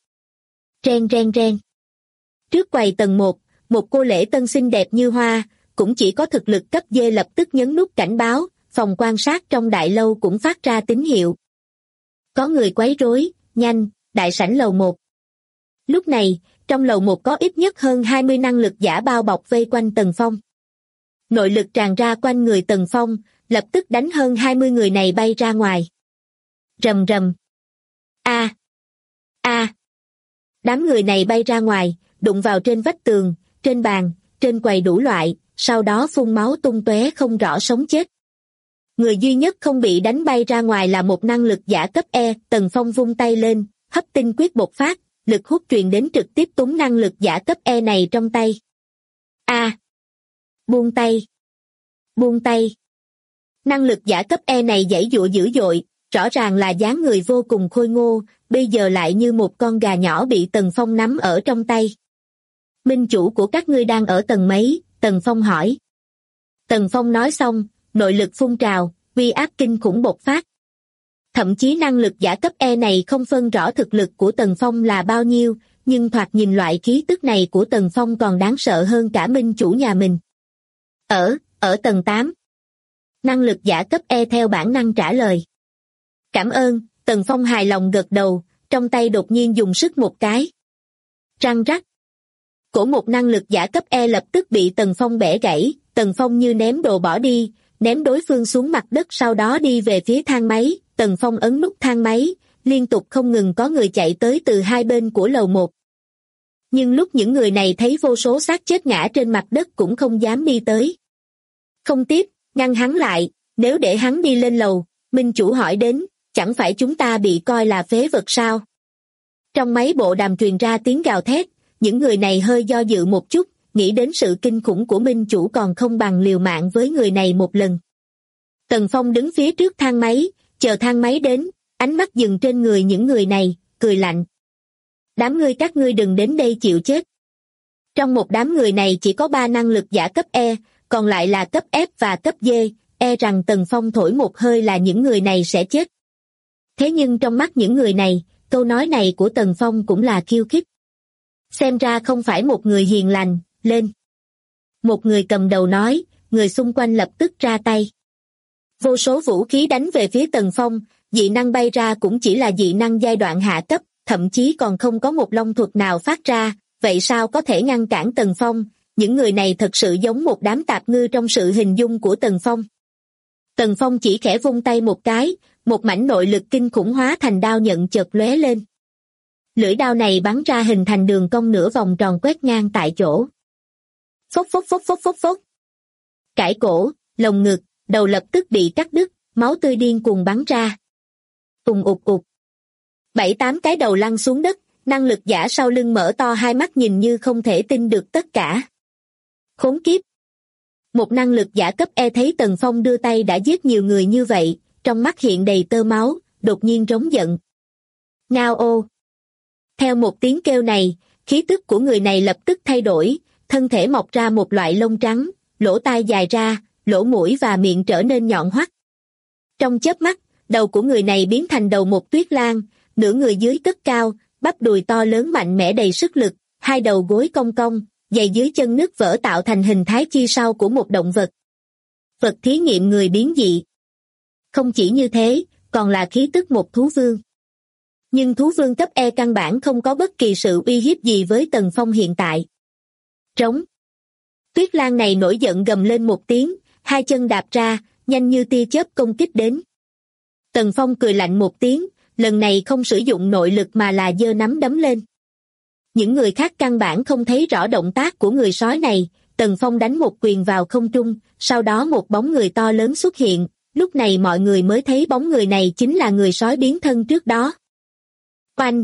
Ren ren ren. Trước quầy tầng 1, một cô lễ tân xinh đẹp như hoa, cũng chỉ có thực lực cấp D lập tức nhấn nút cảnh báo, phòng quan sát trong đại lâu cũng phát ra tín hiệu. Có người quấy rối, nhanh, đại sảnh lầu 1. Lúc này, trong lầu 1 có ít nhất hơn 20 năng lực giả bao bọc vây quanh Tần Phong. Nội lực tràn ra quanh người Tần Phong, lập tức đánh hơn 20 người này bay ra ngoài. Rầm rầm. A. A. Đám người này bay ra ngoài, đụng vào trên vách tường, trên bàn, trên quầy đủ loại, sau đó phun máu tung tóe không rõ sống chết. Người duy nhất không bị đánh bay ra ngoài là một năng lực giả cấp E. Tần Phong vung tay lên, hấp tinh quyết bộc phát, lực hút truyền đến trực tiếp túm năng lực giả cấp E này trong tay. A. Buông tay. Buông tay. Năng lực giả cấp E này giãy giụa dữ dội, rõ ràng là dáng người vô cùng khôi ngô, bây giờ lại như một con gà nhỏ bị Tần Phong nắm ở trong tay. Minh chủ của các ngươi đang ở tầng mấy? Tần Phong hỏi. Tần Phong nói xong, nội lực phun trào, uy áp kinh khủng bộc phát. Thậm chí năng lực giả cấp E này không phân rõ thực lực của Tần Phong là bao nhiêu, nhưng thoạt nhìn loại khí tức này của Tần Phong còn đáng sợ hơn cả minh chủ nhà mình. Ở tầng 8. Năng lực giả cấp E theo bản năng trả lời. Cảm ơn, Tần Phong hài lòng gật đầu, trong tay đột nhiên dùng sức một cái. Răng rắc. Cổ một năng lực giả cấp E lập tức bị Tần Phong bẻ gãy, Tần Phong như ném đồ bỏ đi, ném đối phương xuống mặt đất sau đó đi về phía thang máy, Tần Phong ấn nút thang máy, liên tục không ngừng có người chạy tới từ hai bên của lầu 1. Nhưng lúc những người này thấy vô số xác chết ngã trên mặt đất cũng không dám đi tới. Không tiếp, ngăn hắn lại, nếu để hắn đi lên lầu, minh chủ hỏi đến, chẳng phải chúng ta bị coi là phế vật sao? Trong máy bộ đàm truyền ra tiếng gào thét, những người này hơi do dự một chút, nghĩ đến sự kinh khủng của minh chủ còn không bằng liều mạng với người này một lần. Tần Phong đứng phía trước thang máy, chờ thang máy đến, ánh mắt dừng trên người những người này, cười lạnh. Đám ngươi các ngươi đừng đến đây chịu chết. Trong một đám người này chỉ có 3 năng lực giả cấp E, còn lại là cấp F và cấp D, e rằng Tần Phong thổi một hơi là những người này sẽ chết. Thế nhưng trong mắt những người này, câu nói này của Tần Phong cũng là khiêu khích. Xem ra không phải một người hiền lành, lên. Một người cầm đầu nói, người xung quanh lập tức ra tay. Vô số vũ khí đánh về phía Tần Phong, dị năng bay ra cũng chỉ là dị năng giai đoạn hạ cấp, thậm chí còn không có một long thuật nào phát ra, vậy sao có thể ngăn cản Tần Phong? Những người này thật sự giống một đám tạp ngư trong sự hình dung của Tần Phong. Tần Phong chỉ khẽ vung tay một cái, một mảnh nội lực kinh khủng hóa thành đao nhận chợt lóe lên. Lưỡi đao này bắn ra hình thành đường cong nửa vòng tròn quét ngang tại chỗ. Phốc phốc phốc phốc phốc phốc. Cãi cổ, lồng ngực, đầu lập tức bị cắt đứt, máu tươi điên cuồng bắn ra. Ùng ụt ụt. 7-8 cái đầu lăn xuống đất, năng lực giả sau lưng mở to hai mắt nhìn như không thể tin được tất cả. Khốn kiếp. Một năng lực giả cấp E thấy Tần Phong đưa tay đã giết nhiều người như vậy, trong mắt hiện đầy tơ máu, đột nhiên rống giận. Ngao ô. Theo một tiếng kêu này, khí tức của người này lập tức thay đổi, thân thể mọc ra một loại lông trắng, lỗ tai dài ra, lỗ mũi và miệng trở nên nhọn hoắt. Trong chớp mắt, đầu của người này biến thành đầu một tuyết lang, nửa người dưới cất cao, bắp đùi to lớn mạnh mẽ đầy sức lực, hai đầu gối cong cong, giày dưới chân nứt vỡ tạo thành hình thái chi sau của một động vật. Vật thí nghiệm người biến dị. Không chỉ như thế, còn là khí tức một thú vương. Nhưng thú vương cấp E căn bản không có bất kỳ sự uy hiếp gì với Tần Phong hiện tại. Trống. Tuyết lang này nổi giận gầm lên một tiếng, hai chân đạp ra, nhanh như tia chớp công kích đến. Tần Phong cười lạnh một tiếng, lần này không sử dụng nội lực mà là giơ nắm đấm lên. Những người khác căn bản không thấy rõ động tác của người sói này, Tần Phong đánh một quyền vào không trung, sau đó một bóng người to lớn xuất hiện, lúc này mọi người mới thấy bóng người này chính là người sói biến thân trước đó. Oanh!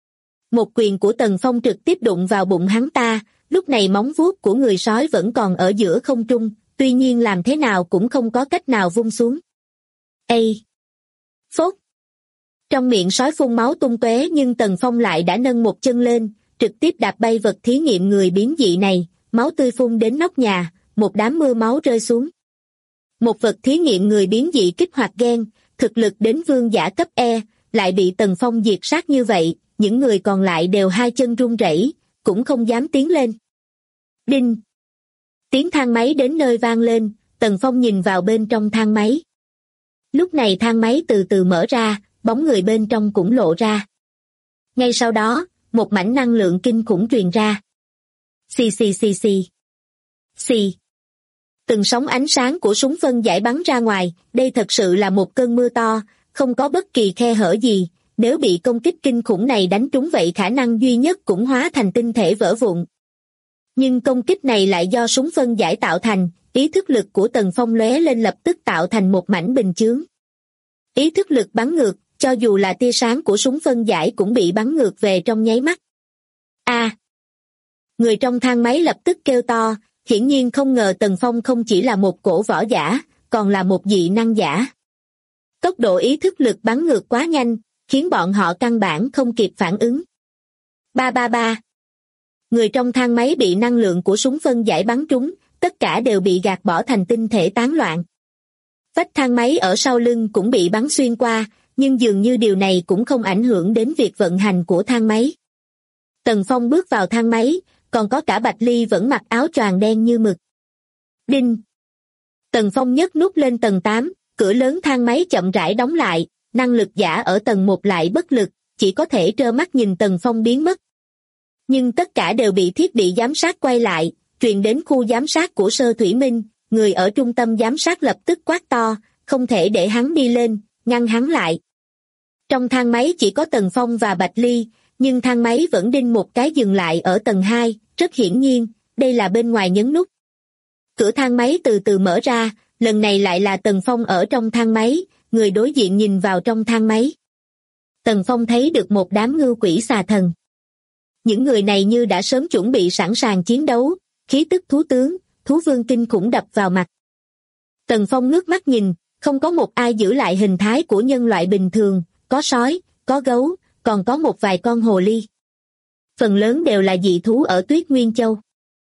Một quyền của Tần Phong trực tiếp đụng vào bụng hắn ta, lúc này móng vuốt của người sói vẫn còn ở giữa không trung, tuy nhiên làm thế nào cũng không có cách nào vung xuống. Ê! Phốt! Trong miệng sói phun máu tung tóe nhưng Tần Phong lại đã nâng một chân lên, trực tiếp đạp bay vật thí nghiệm người biến dị này, máu tươi phun đến nóc nhà, một đám mưa máu rơi xuống. Một vật thí nghiệm người biến dị kích hoạt gen, thực lực đến vương giả cấp E, lại bị Tần Phong diệt sát như vậy, những người còn lại đều hai chân run rẩy, cũng không dám tiến lên. Đinh! Tiếng thang máy đến nơi vang lên, Tần Phong nhìn vào bên trong thang máy. Lúc này thang máy từ từ mở ra, bóng người bên trong cũng lộ ra. Ngay sau đó, một mảnh năng lượng kinh khủng truyền ra. Xì xì xì xì. Xì. Từng sóng ánh sáng của súng phân giải bắn ra ngoài, đây thật sự là một cơn mưa to, không có bất kỳ khe hở gì, nếu bị công kích kinh khủng này đánh trúng vậy khả năng duy nhất cũng hóa thành tinh thể vỡ vụn. Nhưng công kích này lại do súng phân giải tạo thành, ý thức lực của Tần Phong lóe lên lập tức tạo thành một mảnh bình chướng. Ý thức lực bắn ngược, cho dù là tia sáng của súng phân giải cũng bị bắn ngược về trong nháy mắt. A! Người trong thang máy lập tức kêu to, hiển nhiên không ngờ Tần Phong không chỉ là một cổ võ giả, còn là một dị năng giả. Tốc độ ý thức lực bắn ngược quá nhanh, khiến bọn họ căn bản không kịp phản ứng. Ba ba ba. Người trong thang máy bị năng lượng của súng phân giải bắn trúng, tất cả đều bị gạt bỏ thành tinh thể tán loạn. Vách thang máy ở sau lưng cũng bị bắn xuyên qua, nhưng dường như điều này cũng không ảnh hưởng đến việc vận hành của thang máy. Tần Phong bước vào thang máy, còn có cả Bạch Ly vẫn mặc áo choàng đen như mực. Đinh! Tần Phong nhấc nút lên tầng 8, cửa lớn thang máy chậm rãi đóng lại, năng lực giả ở tầng 1 lại bất lực, chỉ có thể trơ mắt nhìn Tần Phong biến mất. Nhưng tất cả đều bị thiết bị giám sát quay lại, truyền đến khu giám sát của Sơ Thủy Minh, người ở trung tâm giám sát lập tức quát to, không thể để hắn đi lên, ngăn hắn lại. Trong thang máy chỉ có Tần Phong và Bạch Ly, nhưng thang máy vẫn đinh một cái dừng lại ở tầng 2, rất hiển nhiên, đây là bên ngoài nhấn nút. Cửa thang máy từ từ mở ra, lần này lại là Tần Phong ở trong thang máy, người đối diện nhìn vào trong thang máy. Tần Phong thấy được một đám ngưu quỷ xà thần. Những người này như đã sớm chuẩn bị sẵn sàng chiến đấu, khí tức thú tướng, thú vương kinh khủng đập vào mặt. Tần Phong ngước mắt nhìn, không có một ai giữ lại hình thái của nhân loại bình thường, có sói, có gấu, còn có một vài con hồ ly. Phần lớn đều là dị thú ở Tuyết Nguyên Châu.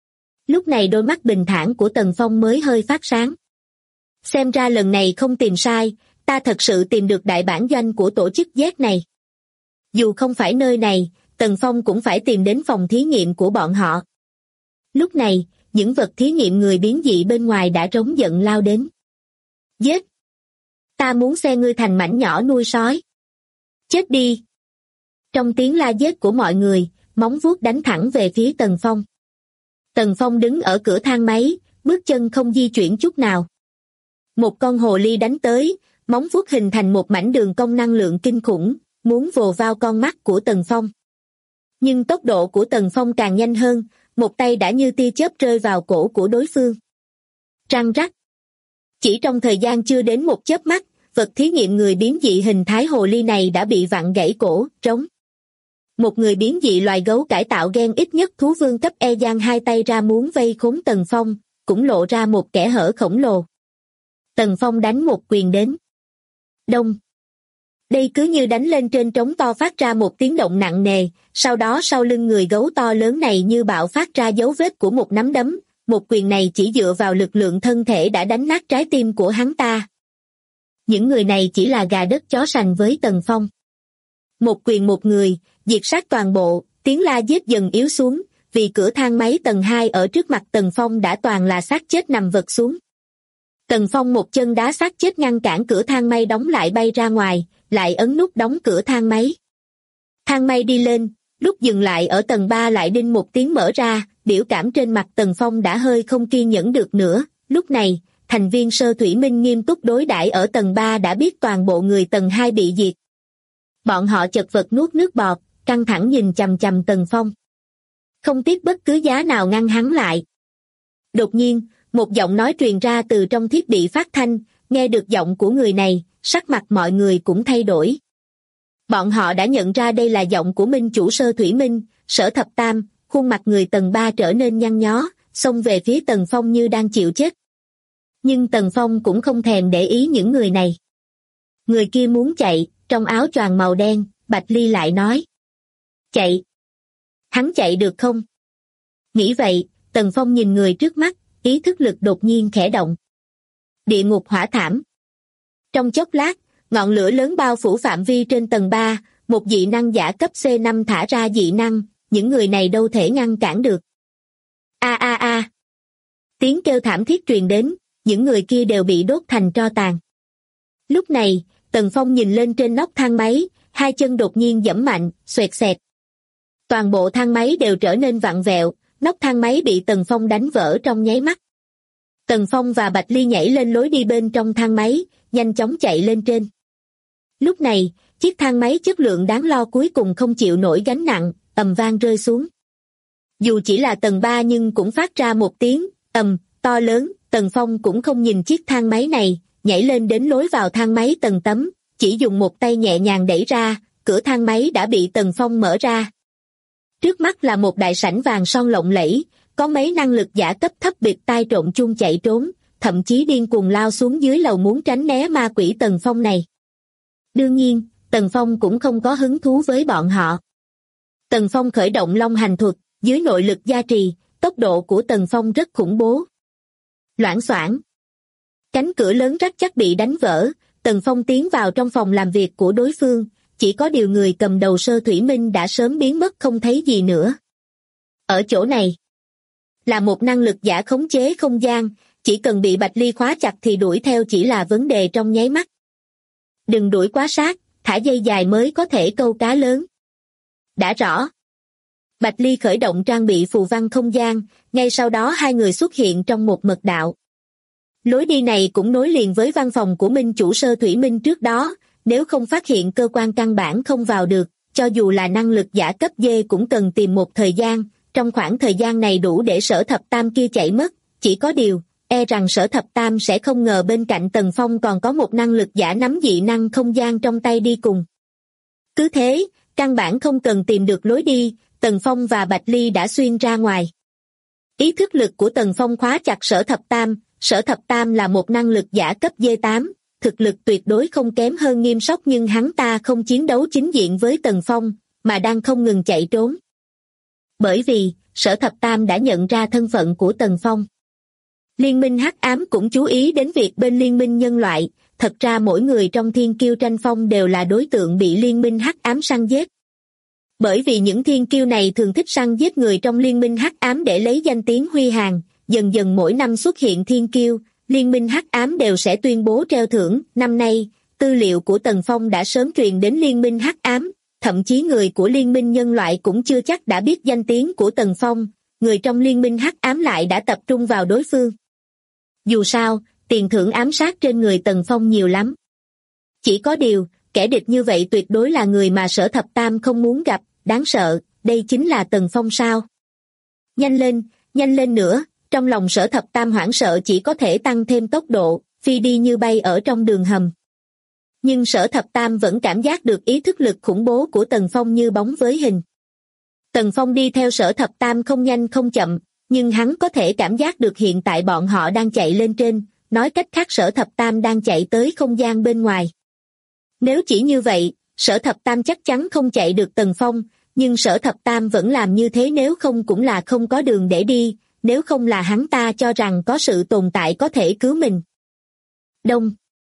Lúc này đôi mắt bình thản của Tần Phong mới hơi phát sáng. Xem ra lần này không tìm sai, ta thật sự tìm được đại bản doanh của tổ chức Z này. Dù không phải nơi này, Tần Phong cũng phải tìm đến phòng thí nghiệm của bọn họ. Lúc này, những vật thí nghiệm người biến dị bên ngoài đã trống giận lao đến. Giết! Ta muốn xe ngươi thành mảnh nhỏ nuôi sói. Chết đi! Trong tiếng la giết của mọi người, móng vuốt đánh thẳng về phía Tần Phong. Tần Phong đứng ở cửa thang máy, bước chân không di chuyển chút nào. Một con hồ ly đánh tới, móng vuốt hình thành một mảnh đường cong năng lượng kinh khủng, muốn vồ vào con mắt của Tần Phong. Nhưng tốc độ của Tần Phong càng nhanh hơn, một tay đã như tia chớp rơi vào cổ của đối phương. Răng rắc. Chỉ trong thời gian chưa đến một chớp mắt, vật thí nghiệm người biến dị hình thái hồ ly này đã bị vặn gãy cổ, trống. Một người biến dị loài gấu cải tạo gen ít nhất thú vương cấp E giang hai tay ra muốn vây khốn Tần Phong, cũng lộ ra một kẽ hở khổng lồ. Tần Phong đánh một quyền đến. Đông. Đây cứ như đánh lên trên trống to phát ra một tiếng động nặng nề, sau đó sau lưng người gấu to lớn này như bạo phát ra dấu vết của một nắm đấm, một quyền này chỉ dựa vào lực lượng thân thể đã đánh nát trái tim của hắn ta. Những người này chỉ là gà đất chó sành với Tần Phong. Một quyền một người, diệt sát toàn bộ, tiếng la giết dần yếu xuống, vì cửa thang máy tầng 2 ở trước mặt Tần Phong đã toàn là xác chết nằm vật xuống. Tần Phong một chân đá xác chết ngăn cản cửa thang máy đóng lại bay ra ngoài, lại ấn nút đóng cửa thang máy. Thang máy đi lên, lúc dừng lại ở tầng 3 lại đinh một tiếng mở ra, biểu cảm trên mặt Tần Phong đã hơi không kiên nhẫn được nữa. Lúc này, thành viên Sơ Thủy Minh nghiêm túc đối đãi ở tầng 3 đã biết toàn bộ người tầng 2 bị diệt. Bọn họ chật vật nuốt nước bọt, căng thẳng nhìn chằm chằm Tần Phong. Không tiếc bất cứ giá nào ngăn hắn lại. Đột nhiên, một giọng nói truyền ra từ trong thiết bị phát thanh, nghe được giọng của người này, sắc mặt mọi người cũng thay đổi. Bọn họ đã nhận ra đây là giọng của minh chủ Sơ Thủy Minh, Sở Thập Tam, khuôn mặt người tầng 3 trở nên nhăn nhó, xông về phía Tần Phong như đang chịu chết. Nhưng Tần Phong cũng không thèm để ý những người này. Người kia muốn chạy, trong áo choàng màu đen, Bạch Ly lại nói. Chạy. Hắn chạy được không? Nghĩ vậy, Tần Phong nhìn người trước mắt, ý thức lực đột nhiên khẽ động. Địa ngục hỏa thảm. Trong chốc lát, ngọn lửa lớn bao phủ phạm vi trên tầng 3, một dị năng giả cấp C5 thả ra dị năng, những người này đâu thể ngăn cản được. A a a. Tiếng kêu thảm thiết truyền đến, những người kia đều bị đốt thành tro tàn. Lúc này, Tần Phong nhìn lên trên nóc thang máy, hai chân đột nhiên giẫm mạnh, xoẹt xẹt. Toàn bộ thang máy đều trở nên vặn vẹo, nóc thang máy bị Tần Phong đánh vỡ trong nháy mắt. Tần Phong và Bạch Ly nhảy lên lối đi bên trong thang máy, nhanh chóng chạy lên trên. Lúc này, chiếc thang máy chất lượng đáng lo cuối cùng không chịu nổi gánh nặng, ầm vang rơi xuống. Dù chỉ là tầng 3 nhưng cũng phát ra một tiếng ầm to lớn. Tần Phong cũng không nhìn chiếc thang máy này, nhảy lên đến lối vào thang máy tầng tấm, chỉ dùng một tay nhẹ nhàng đẩy ra, cửa thang máy đã bị Tần Phong mở ra. Trước mắt là một đại sảnh vàng son lộng lẫy, có mấy năng lực giả cấp thấp bịt tai trộn chuông chạy trốn, thậm chí điên cuồng lao xuống dưới lầu muốn tránh né ma quỷ Tần Phong này. Đương nhiên, Tần Phong cũng không có hứng thú với bọn họ. Tần Phong khởi động Long Hành thuật, dưới nội lực gia trì, tốc độ của Tần Phong rất khủng bố. Loảng xoảng. Cánh cửa lớn rắc chắc bị đánh vỡ, Tần Phong tiến vào trong phòng làm việc của đối phương, chỉ có điều người cầm đầu Sơ Thủy Minh đã sớm biến mất không thấy gì nữa. Ở chỗ này, là một năng lực giả khống chế không gian, chỉ cần bị Bạch Ly khóa chặt thì đuổi theo chỉ là vấn đề trong nháy mắt. Đừng đuổi quá sát, thả dây dài mới có thể câu cá lớn. Đã rõ. Bạch Ly khởi động trang bị phù văn không gian, ngay sau đó hai người xuất hiện trong một mật đạo. Lối đi này cũng nối liền với văn phòng của Minh chủ Sơ Thủy Minh trước đó, nếu không phát hiện cơ quan căn bản không vào được, cho dù là năng lực giả cấp D cũng cần tìm một thời gian, trong khoảng thời gian này đủ để Sở Thập Tam kia chạy mất, chỉ có điều, e rằng Sở Thập Tam sẽ không ngờ bên cạnh Tần Phong còn có một năng lực giả nắm dị năng không gian trong tay đi cùng. Cứ thế, căn bản không cần tìm được lối đi, Tần Phong và Bạch Ly đã xuyên ra ngoài. Ý thức lực của Tần Phong khóa chặt Sở Thập Tam là một năng lực giả cấp D8, thực lực tuyệt đối không kém hơn Nghiêm Sóc nhưng hắn ta không chiến đấu chính diện với Tần Phong, mà đang không ngừng chạy trốn. Bởi vì, Sở Thập Tam đã nhận ra thân phận của Tần Phong. Liên minh Hắc Ám cũng chú ý đến việc bên Liên minh Nhân loại, thật ra mỗi người trong Thiên Kiêu tranh phong đều là đối tượng bị Liên minh Hắc Ám săn giết. Bởi vì những Thiên Kiêu này thường thích săn giết người trong Liên minh Hắc Ám để lấy danh tiếng huy hàng, dần dần mỗi năm xuất hiện Thiên Kiêu, Liên minh Hắc Ám đều sẽ tuyên bố treo thưởng. Năm nay, tư liệu của Tần Phong đã sớm truyền đến Liên minh Hắc Ám, thậm chí người của Liên minh Nhân loại cũng chưa chắc đã biết danh tiếng của Tần Phong, người trong Liên minh Hắc Ám lại đã tập trung vào đối phương. Dù sao, tiền thưởng ám sát trên người Tần Phong nhiều lắm. Chỉ có điều, kẻ địch như vậy tuyệt đối là người mà Sở Thập Tam không muốn gặp, đáng sợ, đây chính là Tần Phong sao? Nhanh lên nữa, trong lòng Sở Thập Tam hoảng sợ chỉ có thể tăng thêm tốc độ, phi đi như bay ở trong đường hầm. Nhưng Sở Thập Tam vẫn cảm giác được ý thức lực khủng bố của Tần Phong như bóng với hình. Tần Phong đi theo Sở Thập Tam không nhanh không chậm, nhưng hắn có thể cảm giác được hiện tại bọn họ đang chạy lên trên, nói cách khác Sở Thập Tam đang chạy tới không gian bên ngoài. Nếu chỉ như vậy, Sở Thập Tam chắc chắn không chạy được Tần Phong, nhưng Sở Thập Tam vẫn làm như thế nếu không cũng là không có đường để đi, nếu không là hắn ta cho rằng có sự tồn tại có thể cứu mình. Đông.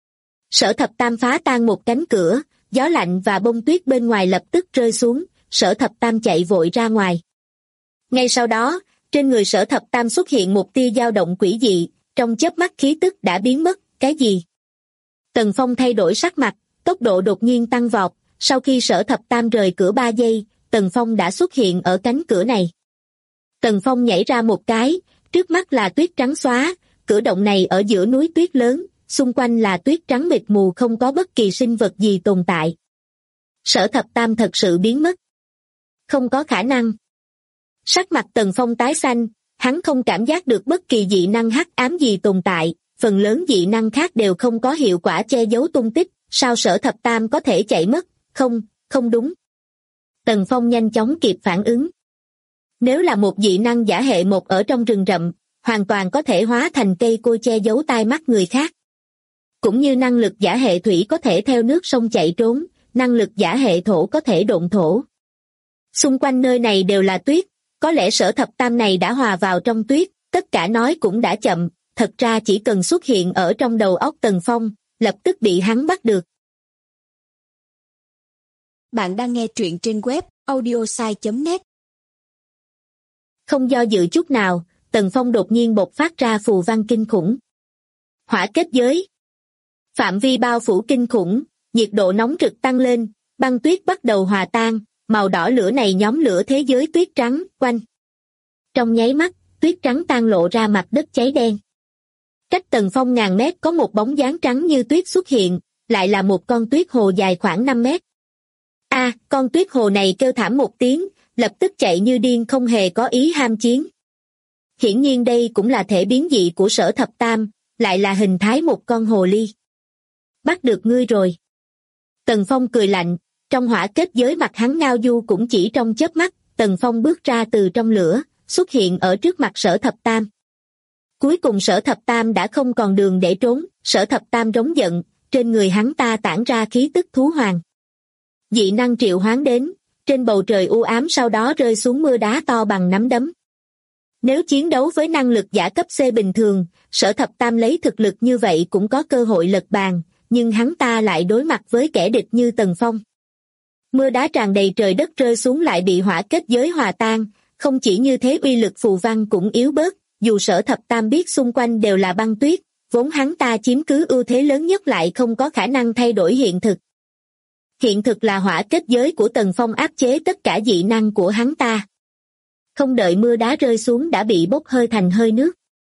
Sở Thập Tam phá tan một cánh cửa, gió lạnh và bông tuyết bên ngoài lập tức rơi xuống, Sở Thập Tam chạy vội ra ngoài. Ngay sau đó, trên người Sở Thập Tam xuất hiện một tia dao động quỷ dị, trong chớp mắt khí tức đã biến mất, cái gì? Tần Phong thay đổi sắc mặt, tốc độ đột nhiên tăng vọt, sau khi Sở Thập Tam rời cửa 3 giây, Tần Phong đã xuất hiện ở cánh cửa này. Tần Phong nhảy ra một cái, trước mắt là tuyết trắng xóa, cửa động này ở giữa núi tuyết lớn, xung quanh là tuyết trắng mịt mù không có bất kỳ sinh vật gì tồn tại. Sở Thập Tam thật sự biến mất. Không có khả năng. Sắc mặt Tần Phong tái xanh, hắn không cảm giác được bất kỳ dị năng hắc ám gì tồn tại, phần lớn dị năng khác đều không có hiệu quả che giấu tung tích, sao Sở Thập Tam có thể chạy mất, không đúng. Tần Phong nhanh chóng kịp phản ứng. Nếu là một dị năng giả hệ một ở trong rừng rậm, hoàn toàn có thể hóa thành cây cối che giấu tai mắt người khác. Cũng như năng lực giả hệ thủy có thể theo nước sông chạy trốn, năng lực giả hệ thổ có thể độn thổ. Xung quanh nơi này đều là tuyết, có lẽ Sở Thập Tam này đã hòa vào trong tuyết, tất cả nói cũng đã chậm, thật ra chỉ cần xuất hiện ở trong đầu óc Tần Phong, lập tức bị hắn bắt được. Bạn đang nghe truyện trên web audiosai.net. Không do dự chút nào, Tần Phong đột nhiên bộc phát ra phù văn kinh khủng. Hỏa kết giới. Phạm vi bao phủ kinh khủng, nhiệt độ nóng rực tăng lên, băng tuyết bắt đầu hòa tan, màu đỏ lửa này nhóm lửa thế giới tuyết trắng quanh. Trong nháy mắt, tuyết trắng tan lộ ra mặt đất cháy đen. Cách Tần Phong ngàn mét có một bóng dáng trắng như tuyết xuất hiện, lại là một con tuyết hồ dài khoảng 5 mét. Con tuyết hồ này kêu thảm một tiếng, lập tức chạy như điên không hề có ý ham chiến. Hiển nhiên đây cũng là thể biến dị của Sở Thập Tam, lại là hình thái một con hồ ly. Bắt được ngươi rồi. Tần Phong cười lạnh, trong hỏa kết giới mặt hắn ngao du cũng chỉ trong chớp mắt, Tần Phong bước ra từ trong lửa, xuất hiện ở trước mặt Sở Thập Tam. Cuối cùng Sở Thập Tam đã không còn đường để trốn, Sở Thập Tam rống giận, trên người hắn ta tản ra khí tức thú hoàng. Dị năng triệu hoán đến, trên bầu trời u ám sau đó rơi xuống mưa đá to bằng nắm đấm. Nếu chiến đấu với năng lực giả cấp C bình thường, Sở Thập Tam lấy thực lực như vậy cũng có cơ hội lật bàn, nhưng hắn ta lại đối mặt với kẻ địch như Tần Phong. Mưa đá tràn đầy trời đất rơi xuống lại bị hỏa kết giới hòa tan, không chỉ như thế uy lực phù văn cũng yếu bớt, dù Sở Thập Tam biết xung quanh đều là băng tuyết, vốn hắn ta chiếm cứ ưu thế lớn nhất lại không có khả năng thay đổi hiện thực. Hiện thực là hỏa kết giới của Tần Phong áp chế tất cả dị năng của hắn ta. Không đợi mưa đá rơi xuống đã bị bốc hơi thành hơi nước.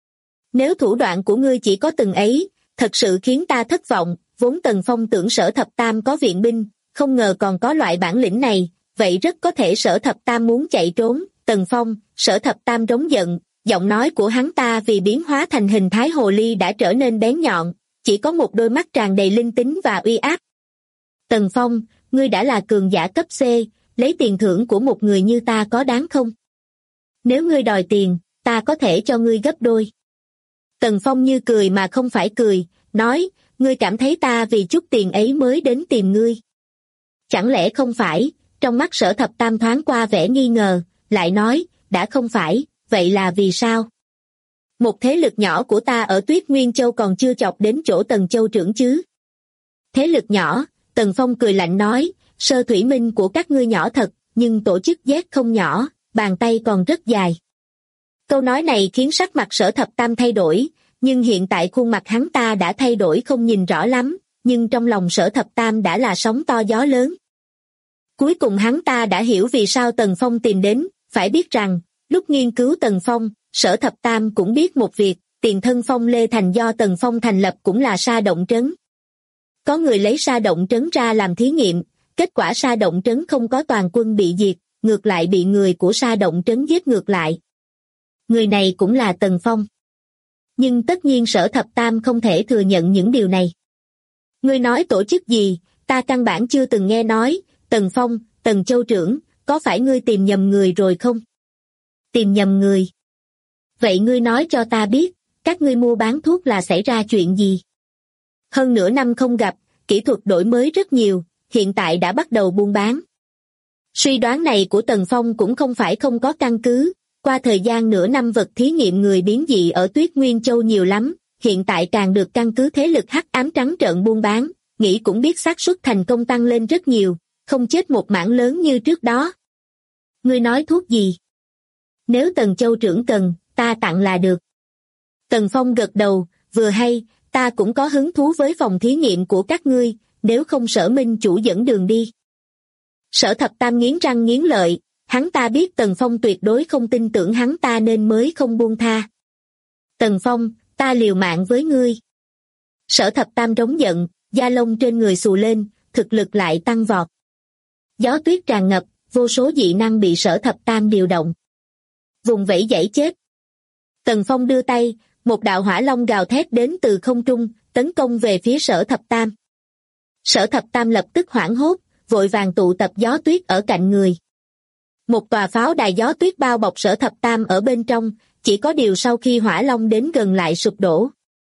Nếu thủ đoạn của ngươi chỉ có từng ấy, thật sự khiến ta thất vọng, vốn Tần Phong tưởng Sở Thập Tam có viện binh, không ngờ còn có loại bản lĩnh này, vậy rất có thể Sở Thập Tam muốn chạy trốn. Tần Phong, Sở Thập Tam rống giận, giọng nói của hắn ta vì biến hóa thành hình thái hồ ly đã trở nên bén nhọn, chỉ có một đôi mắt tràn đầy linh tính và uy áp. Tần Phong, ngươi đã là cường giả cấp C, lấy tiền thưởng của một người như ta có đáng không? Nếu ngươi đòi tiền, ta có thể cho ngươi gấp đôi. Tần Phong như cười mà không phải cười, nói, ngươi cảm thấy ta vì chút tiền ấy mới đến tìm ngươi. Chẳng lẽ không phải? Trong mắt Sở Thập Tam thoáng qua vẻ nghi ngờ, lại nói, đã không phải, vậy là vì sao? Một thế lực nhỏ của ta ở Tuyết Nguyên Châu còn chưa chọc đến chỗ Tần Châu trưởng chứ. Thế lực nhỏ, Tần Phong cười lạnh nói, Sơ Thủy Minh của các ngươi nhỏ thật, nhưng tổ chức Z không nhỏ, bàn tay còn rất dài. Câu nói này khiến sắc mặt Sở Thập Tam thay đổi, nhưng hiện tại khuôn mặt hắn ta đã thay đổi không nhìn rõ lắm, nhưng trong lòng Sở Thập Tam đã là sóng to gió lớn. Cuối cùng hắn ta đã hiểu vì sao Tần Phong tìm đến, phải biết rằng, lúc nghiên cứu Tần Phong, Sở Thập Tam cũng biết một việc, tiền thân Phong Lê Thành do Tần Phong thành lập cũng là sa động trấn. Có người lấy sa động trấn ra làm thí nghiệm, kết quả sa động trấn không có toàn quân bị diệt, ngược lại bị người của sa động trấn giết ngược lại. Người này cũng là Tần Phong. Nhưng tất nhiên Sở Thập Tam không thể thừa nhận những điều này. Ngươi nói tổ chức gì, ta căn bản chưa từng nghe nói, Tần Phong, Tần Châu trưởng, có phải ngươi tìm nhầm người rồi không? Tìm nhầm người. Vậy ngươi nói cho ta biết, các ngươi mua bán thuốc là xảy ra chuyện gì? Hơn nửa năm không gặp, kỹ thuật đổi mới rất nhiều, hiện tại đã bắt đầu buôn bán. Suy đoán này của Tần Phong cũng không phải không có căn cứ, qua thời gian nửa năm vật thí nghiệm người biến dị ở Tuyết Nguyên Châu nhiều lắm, hiện tại càng được căn cứ thế lực hắc ám trắng trợn buôn bán, nghĩ cũng biết xác suất thành công tăng lên rất nhiều, không chết một mảng lớn như trước đó. Ngươi nói thuốc gì? Nếu Tần Châu trưởng cần, ta tặng là được. Tần Phong gật đầu, vừa hay, ta cũng có hứng thú với phòng thí nghiệm của các ngươi, nếu không Sở Minh chủ dẫn đường đi. Sở Thập Tam nghiến răng nghiến lợi, hắn ta biết Tần Phong tuyệt đối không tin tưởng hắn ta nên mới không buông tha. Tần Phong, ta liều mạng với ngươi. Sở Thập Tam rống giận, da lông trên người xù lên, thực lực lại tăng vọt. Gió tuyết tràn ngập, vô số dị năng bị Sở Thập Tam điều động. Vùng vẫy dãy chết. Tần Phong đưa tay, một đạo hỏa long gào thét đến từ không trung, tấn công về phía Sở Thập Tam. Sở Thập Tam lập tức hoảng hốt, vội vàng tụ tập gió tuyết ở cạnh người. Một tòa pháo đài gió tuyết bao bọc Sở Thập Tam ở bên trong, chỉ có điều sau khi hỏa long đến gần lại sụp đổ.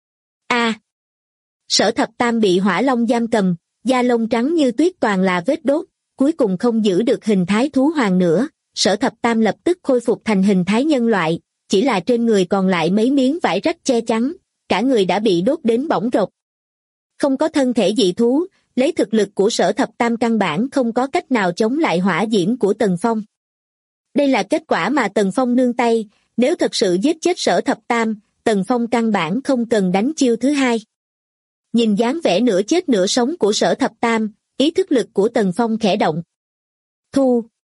Sở Thập Tam bị hỏa long giam cầm, da lông trắng như tuyết toàn là vết đốt, cuối cùng không giữ được hình thái thú hoàng nữa, Sở Thập Tam lập tức khôi phục thành hình thái nhân loại, chỉ là trên người còn lại mấy miếng vải rách che chắn, cả người đã bị đốt đến bỏng rột. Không có thân thể dị thú, lấy thực lực của Sở Thập Tam căn bản không có cách nào chống lại hỏa diễm của Tần Phong. Đây là kết quả mà Tần Phong nương tay, nếu thật sự giết chết Sở Thập Tam, Tần Phong căn bản không cần đánh chiêu thứ hai. Nhìn dáng vẻ nửa chết nửa sống của Sở Thập Tam, ý thức lực của Tần Phong khẽ động. Thu,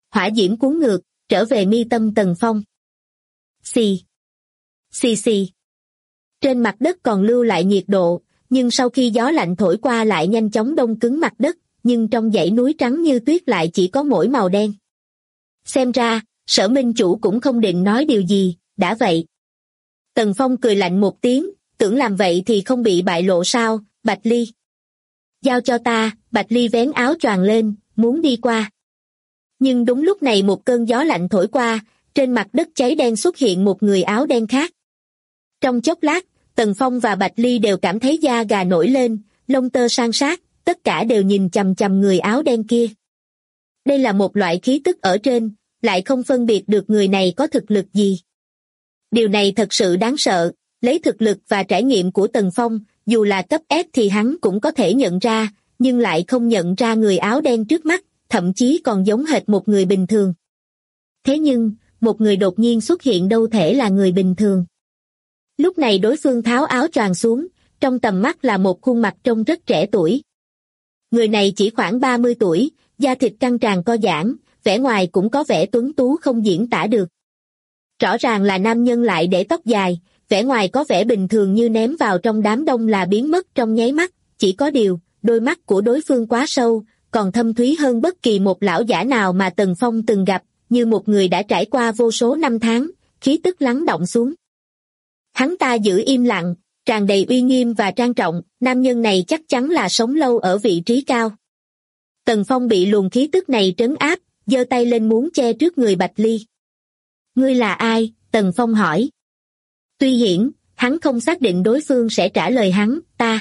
Hỏa diễm cuốn ngược, trở về mi tâm Tần Phong. Xì. Xì xì. Trên mặt đất còn lưu lại nhiệt độ, nhưng sau khi gió lạnh thổi qua lại nhanh chóng đông cứng mặt đất, nhưng trong dãy núi trắng như tuyết lại chỉ có mỗi màu đen. Xem ra, Sở Minh Chủ cũng không định nói điều gì, đã vậy. Tần Phong cười lạnh một tiếng, tưởng làm vậy thì không bị bại lộ sao, Bạch Ly. Giao cho ta, Bạch Ly vén áo choàng lên, muốn đi qua. Nhưng đúng lúc này một cơn gió lạnh thổi qua, trên mặt đất cháy đen xuất hiện một người áo đen khác. Trong chốc lát, Tần Phong và Bạch Ly đều cảm thấy da gà nổi lên, lông tơ san sát, tất cả đều nhìn chằm chằm người áo đen kia. Đây là một loại khí tức ở trên, lại không phân biệt được người này có thực lực gì. Điều này thật sự đáng sợ, lấy thực lực và trải nghiệm của Tần Phong, dù là cấp S thì hắn cũng có thể nhận ra, nhưng lại không nhận ra người áo đen trước mắt, thậm chí còn giống hệt một người bình thường. Thế nhưng, một người đột nhiên xuất hiện đâu thể là người bình thường. Lúc này đối phương tháo áo choàng xuống, trong tầm mắt là một khuôn mặt trông rất trẻ tuổi. Người này chỉ khoảng 30 tuổi, da thịt căng tràn co giãn, vẻ ngoài cũng có vẻ tuấn tú không diễn tả được. Rõ ràng là nam nhân lại để tóc dài, vẻ ngoài có vẻ bình thường như ném vào trong đám đông là biến mất trong nháy mắt, chỉ có điều, đôi mắt của đối phương quá sâu, còn thâm thúy hơn bất kỳ một lão giả nào mà Tần Phong từng gặp, như một người đã trải qua vô số năm tháng, khí tức lắng đọng xuống. Hắn ta giữ im lặng, tràn đầy uy nghiêm và trang trọng, nam nhân này chắc chắn là sống lâu ở vị trí cao. Tần Phong bị luồng khí tức này trấn áp, giơ tay lên muốn che trước người Bạch Ly. Ngươi là ai? Tần Phong hỏi. Tuy hiển, hắn không xác định đối phương sẽ trả lời hắn, ta.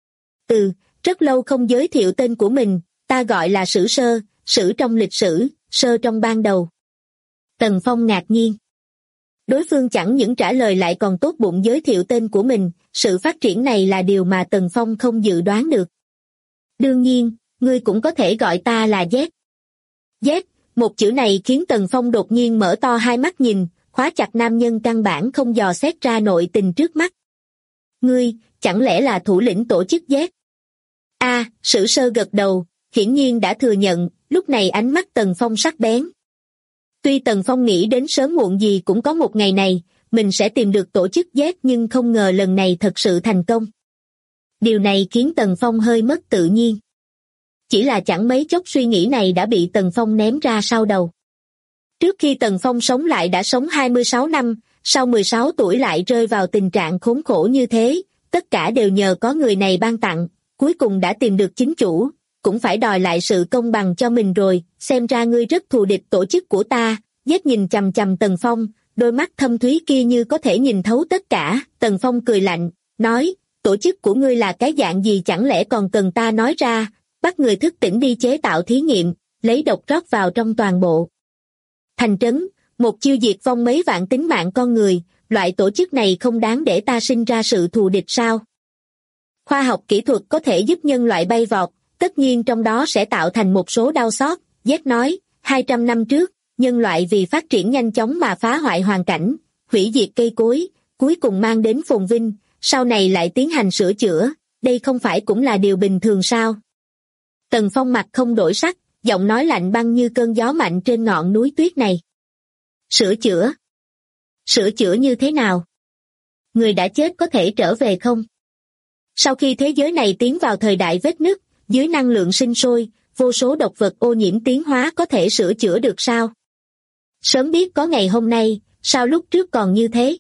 Rất lâu không giới thiệu tên của mình, ta gọi là Sử Sơ, Sử trong lịch sử, Sơ trong ban đầu. Tần Phong ngạc nhiên. Đối phương chẳng những trả lời lại còn tốt bụng giới thiệu tên của mình, sự phát triển này là điều mà Tần Phong không dự đoán được. Đương nhiên, ngươi cũng có thể gọi ta là Z. Z, một chữ này khiến Tần Phong đột nhiên mở to hai mắt nhìn, khóa chặt nam nhân căn bản không dò xét ra nội tình trước mắt. Ngươi, chẳng lẽ là thủ lĩnh tổ chức Z? Sử Sơ gật đầu, hiển nhiên đã thừa nhận, lúc này ánh mắt Tần Phong sắc bén. Tuy Tần Phong nghĩ đến sớm muộn gì cũng có một ngày này, mình sẽ tìm được tổ chức Z nhưng không ngờ lần này thật sự thành công. Điều này khiến Tần Phong hơi mất tự nhiên. Chỉ là chẳng mấy chốc suy nghĩ này đã bị Tần Phong ném ra sau đầu. Trước khi Tần Phong sống lại đã sống 26 năm, sau 16 tuổi lại rơi vào tình trạng khốn khổ như thế, tất cả đều nhờ có người này ban tặng, cuối cùng đã tìm được chính chủ, cũng phải đòi lại sự công bằng cho mình rồi, xem ra ngươi rất thù địch tổ chức của ta. Z nhìn chằm chằm Tần Phong, đôi mắt thâm thúy kia như có thể nhìn thấu tất cả. Tần Phong cười lạnh, nói, tổ chức của ngươi là cái dạng gì chẳng lẽ còn cần ta nói ra, bắt người thức tỉnh đi chế tạo thí nghiệm, lấy độc rót vào trong toàn bộ thành trấn, một chiêu diệt vong mấy vạn tính mạng con người, loại tổ chức này không đáng để ta sinh ra sự thù địch sao? Khoa học kỹ thuật có thể giúp nhân loại bay vọt, tất nhiên trong đó sẽ tạo thành một số đau xót. Z nói, 200 năm trước, nhân loại vì phát triển nhanh chóng mà phá hoại hoàn cảnh, hủy diệt cây cối, cuối cùng mang đến phồn vinh, sau này lại tiến hành sửa chữa, đây không phải cũng là điều bình thường sao? Tần Phong mặt không đổi sắc, giọng nói lạnh băng như cơn gió mạnh trên ngọn núi tuyết này. Sửa chữa? Sửa chữa như thế nào? Người đã chết có thể trở về không? Sau khi thế giới này tiến vào thời đại vết nứt, dưới năng lượng sinh sôi, vô số độc vật ô nhiễm tiến hóa có thể sửa chữa được sao? Sớm biết có ngày hôm nay, sao lúc trước còn như thế?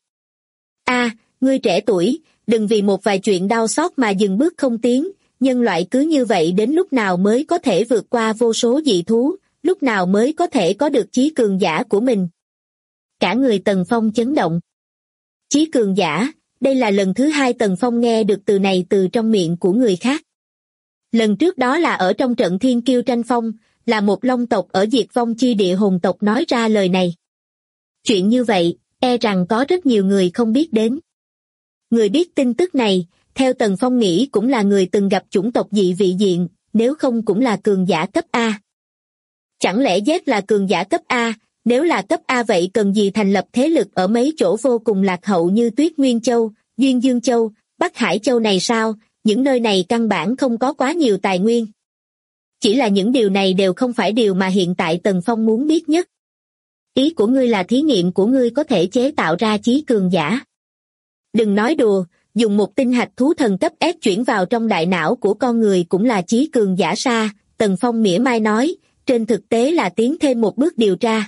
Ngươi trẻ tuổi, đừng vì một vài chuyện đau xót mà dừng bước không tiến, nhân loại cứ như vậy đến lúc nào mới có thể vượt qua vô số dị thú, lúc nào mới có thể có được chí cường giả của mình. Cả người Tần Phong chấn động. Chí cường giả, đây là lần thứ hai Tần Phong nghe được từ này từ trong miệng của người khác. Lần trước đó là ở trong trận thiên kiêu tranh phong, là một long tộc ở diệt vong chi địa hồn tộc nói ra lời này. Chuyện như vậy, e rằng có rất nhiều người không biết đến. Người biết tin tức này, theo Tần Phong nghĩ cũng là người từng gặp chủng tộc dị vị diện, nếu không cũng là cường giả cấp A. Chẳng lẽ Z là cường giả cấp A, nếu là cấp A vậy cần gì thành lập thế lực ở mấy chỗ vô cùng lạc hậu như Tuyết Nguyên Châu, Duyên Dương Châu, Bắc Hải Châu này sao, những nơi này căn bản không có quá nhiều tài nguyên. Chỉ là những điều này đều không phải điều mà hiện tại Tần Phong muốn biết nhất. Ý của ngươi là thí nghiệm của ngươi có thể chế tạo ra chí cường giả. Đừng nói đùa, dùng một tinh hạch thú thần cấp S chuyển vào trong đại não của con người cũng là chí cường giả sa, Tần Phong mỉa mai nói, trên thực tế là tiến thêm một bước điều tra.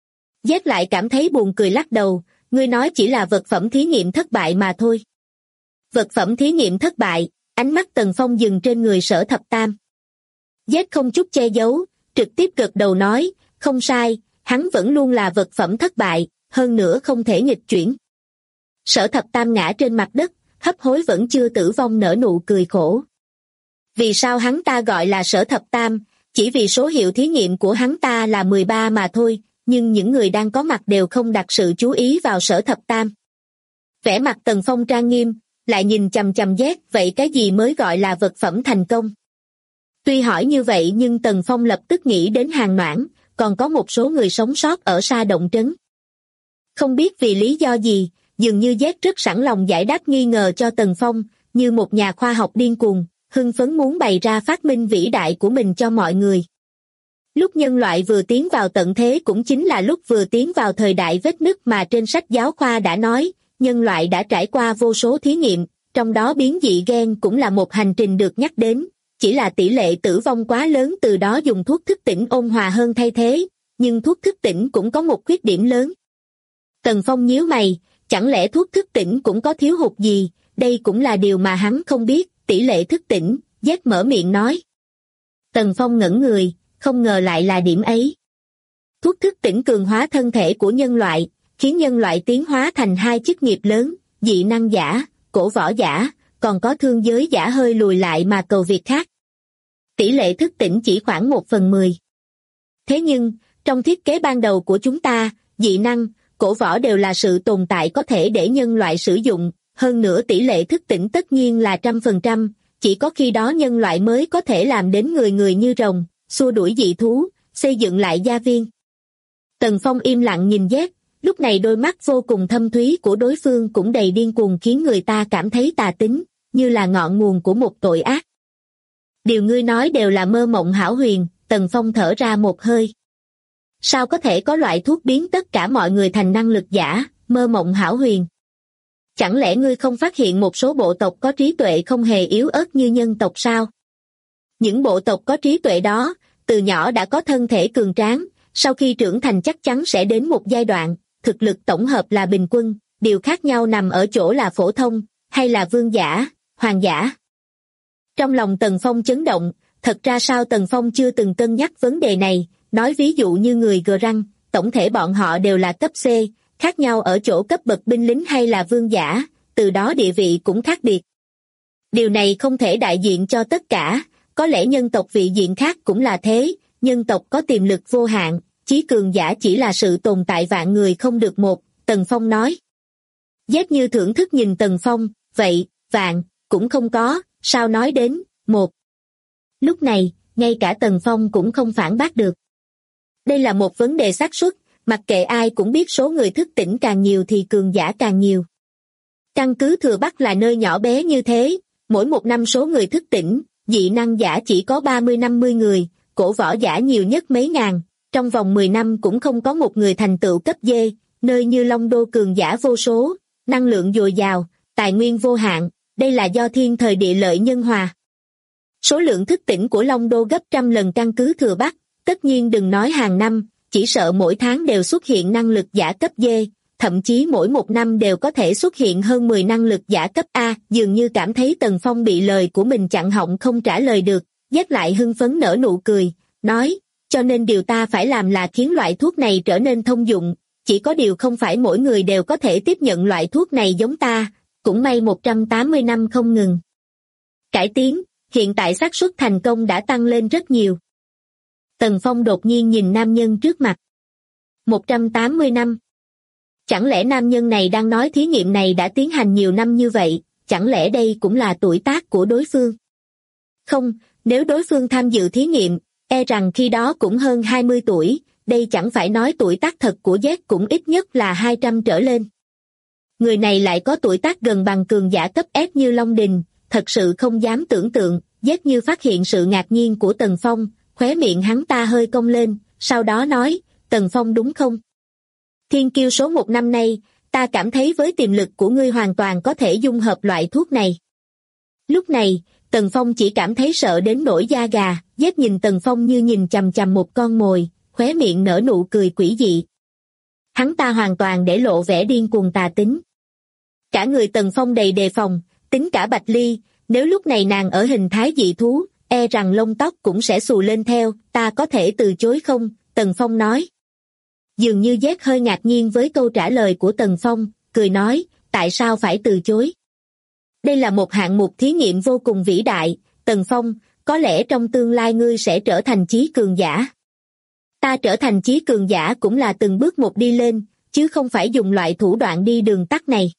Z lại cảm thấy buồn cười lắc đầu, ngươi nói chỉ là vật phẩm thí nghiệm thất bại mà thôi. Vật phẩm thí nghiệm thất bại, ánh mắt Tần Phong dừng trên người Sở Thập Tam. Z không chút che giấu, trực tiếp gật đầu nói, không sai, hắn vẫn luôn là vật phẩm thất bại, hơn nữa không thể nghịch chuyển. Sở Thập Tam ngã trên mặt đất, hấp hối vẫn chưa tử vong nở nụ cười khổ. Vì sao hắn ta gọi là Sở Thập Tam, chỉ vì số hiệu thí nghiệm của hắn ta là 13 mà thôi, nhưng những người đang có mặt đều không đặt sự chú ý vào Sở Thập Tam. Vẻ mặt Tần Phong trang nghiêm, lại nhìn chằm chằm Z, vậy cái gì mới gọi là vật phẩm thành công? Tuy hỏi như vậy nhưng Tần Phong lập tức nghĩ đến Hàn Noãn, còn có một số người sống sót ở Sa Động Trấn. Không biết vì lý do gì, dường như Z rất sẵn lòng giải đáp nghi ngờ cho Tần Phong, như một nhà khoa học điên cuồng, hưng phấn muốn bày ra phát minh vĩ đại của mình cho mọi người. Lúc nhân loại vừa tiến vào tận thế cũng chính là lúc vừa tiến vào thời đại vết nứt mà trên sách giáo khoa đã nói, nhân loại đã trải qua vô số thí nghiệm, trong đó biến dị gen cũng là một hành trình được nhắc đến, chỉ là tỷ lệ tử vong quá lớn từ đó dùng thuốc thức tỉnh ôn hòa hơn thay thế, nhưng thuốc thức tỉnh cũng có một khuyết điểm lớn. Tần Phong nhíu mày, chẳng lẽ thuốc thức tỉnh cũng có thiếu hụt gì, đây cũng là điều mà hắn không biết, tỷ lệ thức tỉnh, Z mở miệng nói. Tần Phong ngẩn người, không ngờ lại là điểm ấy. Thuốc thức tỉnh cường hóa thân thể của nhân loại, khiến nhân loại tiến hóa thành hai chức nghiệp lớn, dị năng giả, cổ võ giả, còn có thương giới giả hơi lùi lại mà cầu việc khác. Tỷ lệ thức tỉnh chỉ khoảng 1/10. Thế nhưng, trong thiết kế ban đầu của chúng ta, dị năng, cổ võ đều là sự tồn tại có thể để nhân loại sử dụng, hơn nữa tỷ lệ thức tỉnh tất nhiên là 100%, chỉ có khi đó nhân loại mới có thể làm đến người người như rồng, xua đuổi dị thú, xây dựng lại gia viên. Tần Phong im lặng nhìn Z, lúc này đôi mắt vô cùng thâm thúy của đối phương cũng đầy điên cuồng khiến người ta cảm thấy tà tính, như là ngọn nguồn của một tội ác. Điều ngươi nói đều là mơ mộng hão huyền, Tần Phong thở ra một hơi. Sao có thể có loại thuốc biến tất cả mọi người thành năng lực giả, mơ mộng hão huyền? Chẳng lẽ ngươi không phát hiện một số bộ tộc có trí tuệ không hề yếu ớt như nhân tộc sao? Những bộ tộc có trí tuệ đó, từ nhỏ đã có thân thể cường tráng, sau khi trưởng thành chắc chắn sẽ đến một giai đoạn, thực lực tổng hợp là bình quân, điều khác nhau nằm ở chỗ là phổ thông, hay là vương giả, hoàng giả. Trong lòng Tần Phong chấn động, thật ra sao Tần Phong chưa từng cân nhắc vấn đề này, nói ví dụ như người Grang, tổng thể bọn họ đều là cấp C, khác nhau ở chỗ cấp bậc binh lính hay là vương giả, từ đó địa vị cũng khác biệt. Điều này không thể đại diện cho tất cả, có lẽ nhân tộc vị diện khác cũng là thế, nhân tộc có tiềm lực vô hạn, chí cường giả chỉ là sự tồn tại vạn người không được một, Tần Phong nói. Z như thưởng thức nhìn Tần Phong, vậy, vạn, cũng không có, sao nói đến, một. Lúc này, ngay cả Tần Phong cũng không phản bác được. Đây là một vấn đề xác suất, mặc kệ ai cũng biết số người thức tỉnh càng nhiều thì cường giả càng nhiều. Căn cứ Thừa Bắc là nơi nhỏ bé như thế, mỗi một năm số người thức tỉnh, dị năng giả chỉ có 30-50 người, cổ võ giả nhiều nhất mấy ngàn, trong vòng 10 năm cũng không có một người thành tựu cấp D, nơi như Long Đô cường giả vô số, năng lượng dồi dào, tài nguyên vô hạn, đây là do thiên thời địa lợi nhân hòa. Số lượng thức tỉnh của Long Đô gấp trăm lần căn cứ Thừa Bắc, tất nhiên đừng nói hàng năm, chỉ sợ mỗi tháng đều xuất hiện năng lực giả cấp D, thậm chí mỗi một năm đều có thể xuất hiện hơn 10 năng lực giả cấp A, dường như cảm thấy Tần Phong bị lời của mình chặn họng không trả lời được, dắt lại hưng phấn nở nụ cười, nói, cho nên điều ta phải làm là khiến loại thuốc này trở nên thông dụng, chỉ có điều không phải mỗi người đều có thể tiếp nhận loại thuốc này giống ta, cũng may 180 năm không ngừng. Cải tiến, hiện tại xác suất thành công đã tăng lên rất nhiều. Tần Phong đột nhiên nhìn nam nhân trước mặt. 180 năm. Chẳng lẽ nam nhân này đang nói thí nghiệm này đã tiến hành nhiều năm như vậy, chẳng lẽ đây cũng là tuổi tác của đối phương? Không, nếu đối phương tham dự thí nghiệm, e rằng khi đó cũng hơn 20 tuổi, đây chẳng phải nói tuổi tác thật của Z cũng ít nhất là 200 trở lên. Người này lại có tuổi tác gần bằng cường giả cấp S như Long Đình, thật sự không dám tưởng tượng, Z như phát hiện sự ngạc nhiên của Tần Phong, khóe miệng hắn ta hơi cong lên, sau đó nói, Tần Phong đúng không? Thiên kiêu số 1 năm nay, ta cảm thấy với tiềm lực của ngươi hoàn toàn có thể dung hợp loại thuốc này. Lúc này, Tần Phong chỉ cảm thấy sợ đến nổi da gà, Z nhìn Tần Phong như nhìn chằm chằm một con mồi, khóe miệng nở nụ cười quỷ dị. Hắn ta hoàn toàn để lộ vẻ điên cuồng tà tính. Cả người Tần Phong đầy đề phòng, tính cả Bạch Ly, nếu lúc này nàng ở hình thái dị thú, e rằng lông tóc cũng sẽ xù lên theo, ta có thể từ chối không? Tần Phong nói. Dường như Z hơi ngạc nhiên với câu trả lời của Tần Phong, cười nói, tại sao phải từ chối? Đây là một hạng mục thí nghiệm vô cùng vĩ đại, Tần Phong, có lẽ trong tương lai ngươi sẽ trở thành chí cường giả. Ta trở thành chí cường giả cũng là từng bước một đi lên, chứ không phải dùng loại thủ đoạn đi đường tắt này.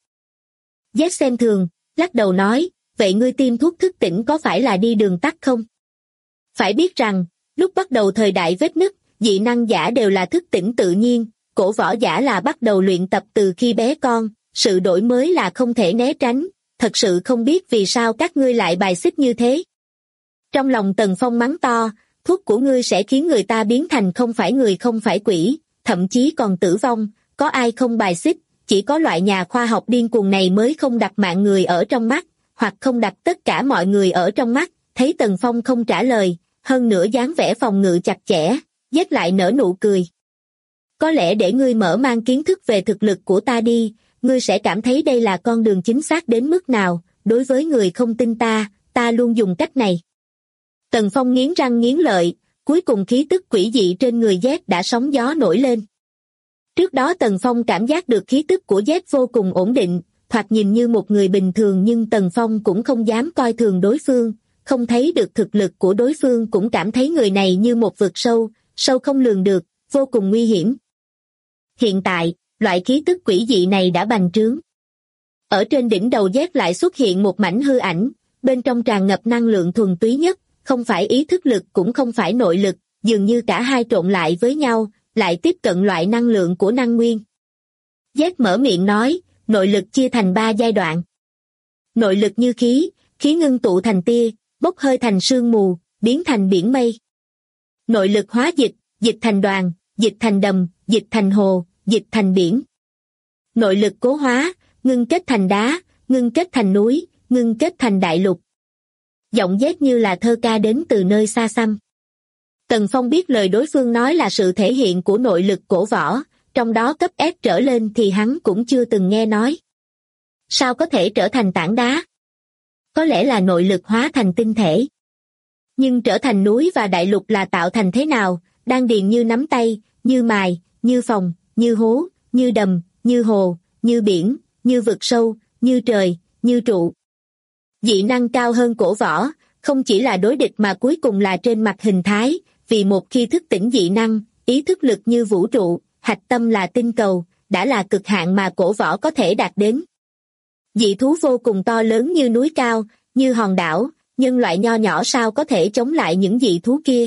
Z xem thường, lắc đầu nói, vậy ngươi tiêm thuốc thức tỉnh có phải là đi đường tắt không? Phải biết rằng, lúc bắt đầu thời đại vết nứt, dị năng giả đều là thức tỉnh tự nhiên, cổ võ giả là bắt đầu luyện tập từ khi bé con, sự đổi mới là không thể né tránh, thật sự không biết vì sao các ngươi lại bài xích như thế. Trong lòng Tần Phong mắng to, thuốc của ngươi sẽ khiến người ta biến thành không phải người không phải quỷ, thậm chí còn tử vong, có ai không bài xích, chỉ có loại nhà khoa học điên cuồng này mới không đặt mạng người ở trong mắt, hoặc không đặt tất cả mọi người ở trong mắt. Thấy Tần Phong không trả lời, hơn nữa dáng vẻ phòng ngự chặt chẽ, Z lại nở nụ cười. Có lẽ để ngươi mở mang kiến thức về thực lực của ta đi, ngươi sẽ cảm thấy đây là con đường chính xác đến mức nào, đối với người không tin ta luôn dùng cách này. Tần Phong nghiến răng nghiến lợi, cuối cùng khí tức quỷ dị trên người Z đã sóng gió nổi lên. Trước đó Tần Phong cảm giác được khí tức của Z vô cùng ổn định, thoạt nhìn như một người bình thường nhưng Tần Phong cũng không dám coi thường đối phương, không thấy được thực lực của đối phương cũng cảm thấy người này như một vực sâu, sâu không lường được, vô cùng nguy hiểm. Hiện tại, loại khí tức quỷ dị này đã bành trướng. Ở trên đỉnh đầu Z lại xuất hiện một mảnh hư ảnh, bên trong tràn ngập năng lượng thuần túy nhất, không phải ý thức lực cũng không phải nội lực, dường như cả hai trộn lại với nhau, lại tiếp cận loại năng lượng của năng nguyên. Z mở miệng nói, nội lực chia thành 3 giai đoạn. Nội lực như khí, khí ngưng tụ thành tia, bốc hơi thành sương mù, biến thành biển mây. Nội lực hóa dịch, dịch thành đoàn, dịch thành đầm, dịch thành hồ, dịch thành biển. Nội lực cố hóa, ngưng kết thành đá, ngưng kết thành núi, ngưng kết thành đại lục. Giọng Z như là thơ ca đến từ nơi xa xăm. Tần Phong biết lời đối phương nói là sự thể hiện của nội lực cổ võ, trong đó cấp S trở lên thì hắn cũng chưa từng nghe nói. Sao có thể trở thành tảng đá? Có lẽ là nội lực hóa thành tinh thể. Nhưng trở thành núi và đại lục là tạo thành thế nào, đan điền như nắm tay, như mài, như phòng, như hố, như đầm, như hồ, như biển, như vực sâu, như trời, như trụ. Dị năng cao hơn cổ võ, không chỉ là đối địch mà cuối cùng là trên mặt hình thái, vì một khi thức tỉnh dị năng, ý thức lực như vũ trụ, hạch tâm là tinh cầu, đã là cực hạn mà cổ võ có thể đạt đến. Dị thú vô cùng to lớn như núi cao, như hòn đảo, nhân loại nho nhỏ sao có thể chống lại những dị thú kia.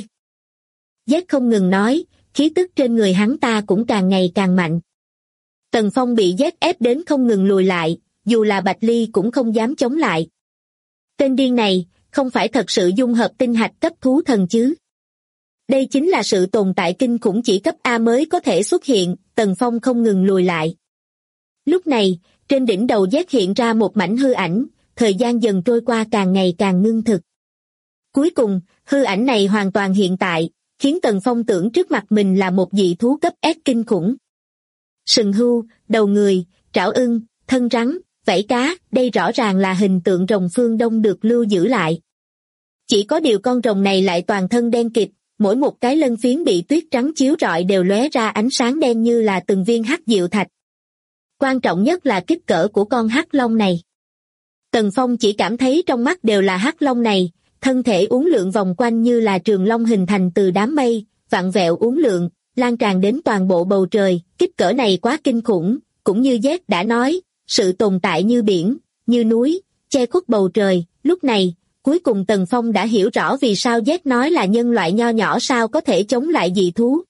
Z không ngừng nói, khí tức trên người hắn ta cũng càng ngày càng mạnh. Tần Phong bị Z ép đến không ngừng lùi lại, dù là Bạch Ly cũng không dám chống lại. Tên điên này, không phải thật sự dung hợp tinh hạch cấp thú thần chứ. Đây chính là sự tồn tại kinh khủng chỉ cấp A mới có thể xuất hiện, Tần Phong không ngừng lùi lại. Lúc này, trên đỉnh đầu Z hiện ra một mảnh hư ảnh, thời gian dần trôi qua càng ngày càng ngưng thực. Cuối cùng, hư ảnh này hoàn toàn hiện tại, khiến Tần Phong tưởng trước mặt mình là một dị thú cấp S kinh khủng. Sừng hưu, đầu người, trảo ưng, thân rắn, vảy cá, đây rõ ràng là hình tượng rồng phương Đông được lưu giữ lại. Chỉ có điều con rồng này lại toàn thân đen kịt, mỗi một cái lân phiến bị tuyết trắng chiếu rọi đều lóe ra ánh sáng đen như là từng viên hắc diệu thạch. Quan trọng nhất là kích cỡ của con hắc long này. Tần Phong chỉ cảm thấy trong mắt đều là hắc long này, thân thể uốn lượn vòng quanh như là trường long hình thành từ đám mây, vặn vẹo uốn lượn, lan tràn đến toàn bộ bầu trời, kích cỡ này quá kinh khủng, cũng như Z đã nói, sự tồn tại như biển, như núi, che khuất bầu trời. Lúc này, cuối cùng Tần Phong đã hiểu rõ vì sao Z nói là nhân loại nho nhỏ sao có thể chống lại dị thú.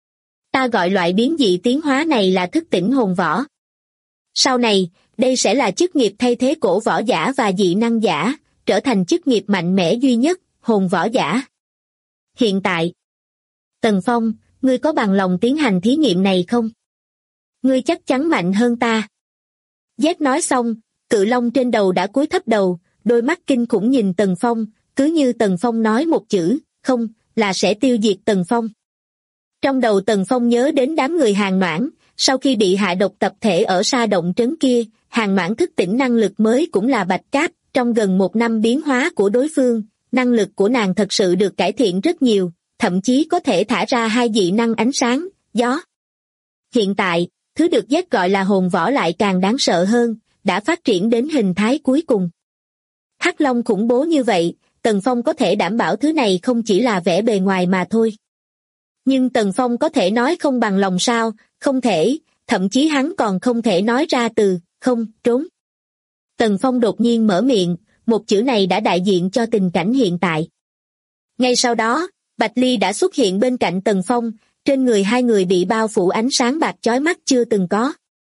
Ta gọi loại biến dị tiến hóa này là thức tỉnh hồn võ. Sau này, đây sẽ là chức nghiệp thay thế cổ võ giả và dị năng giả, trở thành chức nghiệp mạnh mẽ duy nhất, hồn võ giả. Hiện tại. Tần Phong, ngươi có bằng lòng tiến hành thí nghiệm này không? Ngươi chắc chắn mạnh hơn ta. Z nói xong, cự long trên đầu đã cúi thấp đầu, đôi mắt kinh khủng nhìn Tần Phong, cứ như Tần Phong nói một chữ, không, là sẽ tiêu diệt Tần Phong. Trong đầu Tần Phong nhớ đến đám người Hàn Noãn, sau khi bị hạ độc tập thể ở sa động trấn kia, Hàn Noãn thức tỉnh năng lực mới cũng là bạch cáp, trong gần 1 năm biến hóa của đối phương, năng lực của nàng thật sự được cải thiện rất nhiều, thậm chí có thể thả ra 2 dị năng ánh sáng, gió. Hiện tại, thứ được Z gọi là hồn võ lại càng đáng sợ hơn, đã phát triển đến hình thái cuối cùng. Hắc Long khủng bố như vậy, Tần Phong có thể đảm bảo thứ này không chỉ là vẻ bề ngoài mà thôi. Nhưng Tần Phong có thể nói không bằng lòng sao? Không thể, thậm chí hắn còn không thể nói ra từ không, trốn. Tần Phong đột nhiên mở miệng, một chữ này đã đại diện cho tình cảnh hiện tại. Ngay sau đó, Bạch Ly đã xuất hiện bên cạnh Tần Phong, trên người hai người bị bao phủ ánh sáng bạc chói mắt chưa từng có.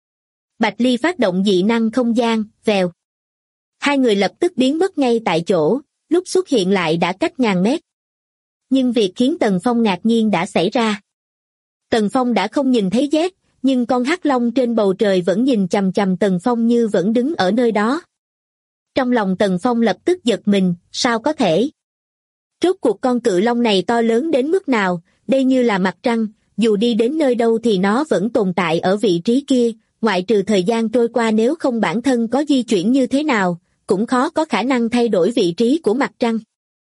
Bạch Ly phát động dị năng không gian, vèo. Hai người lập tức biến mất ngay tại chỗ, lúc xuất hiện lại đã cách ngàn mét. Nhưng việc khiến Tần Phong ngạc nhiên đã xảy ra. Tần Phong đã không nhìn thấy Z, nhưng con hắc long trên bầu trời vẫn nhìn chằm chằm Tần Phong như vẫn đứng ở nơi đó. Trong lòng Tần Phong lập tức giật mình, sao có thể? Rốt cuộc con cự long này to lớn đến mức nào, đây như là mặt trăng, dù đi đến nơi đâu thì nó vẫn tồn tại ở vị trí kia, ngoại trừ thời gian trôi qua nếu không bản thân có di chuyển như thế nào, cũng khó có khả năng thay đổi vị trí của mặt trăng.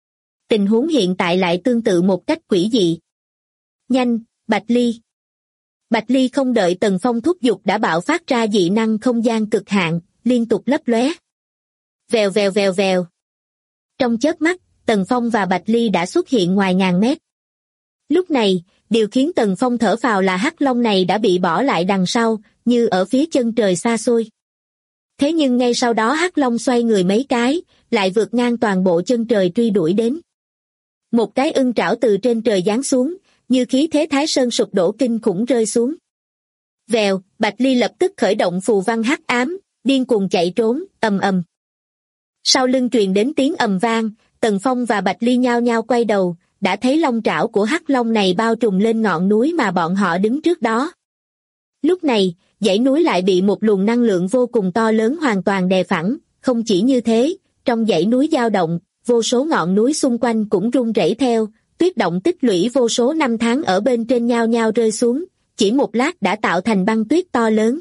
Tình huống hiện tại lại tương tự một cách quỷ dị. Nhanh, Bạch Ly. Bạch Ly không đợi Tần Phong thúc giục đã bạo phát ra dị năng không gian cực hạn, liên tục lấp lóe. Vèo vèo vèo vèo. Trong chớp mắt, Tần Phong và Bạch Ly đã xuất hiện ngoài ngàn mét. Lúc này, điều khiến Tần Phong thở phào là hắc long này đã bị bỏ lại đằng sau, như ở phía chân trời xa xôi. Thế nhưng ngay sau đó hắc long xoay người mấy cái, lại vượt ngang toàn bộ chân trời truy đuổi đến. Một cái ưng trảo từ trên trời giáng xuống, như khí thế Thái Sơn sụp đổ kinh khủng rơi xuống. Vèo, Bạch Ly lập tức khởi động phù văn hắc ám, điên cuồng chạy trốn, ầm ầm. Sau lưng truyền đến tiếng ầm vang, Tần Phong và Bạch Ly nhao nhao quay đầu, đã thấy long trảo của hắc long này bao trùm lên ngọn núi mà bọn họ đứng trước đó. Lúc này, dãy núi lại bị một luồng năng lượng vô cùng to lớn hoàn toàn đè phẳng, không chỉ như thế, trong dãy núi dao động, vô số ngọn núi xung quanh cũng rung rẩy theo, tuyết động tích lũy vô số năm tháng ở bên trên nhao nhao rơi xuống, chỉ một lát đã tạo thành băng tuyết to lớn.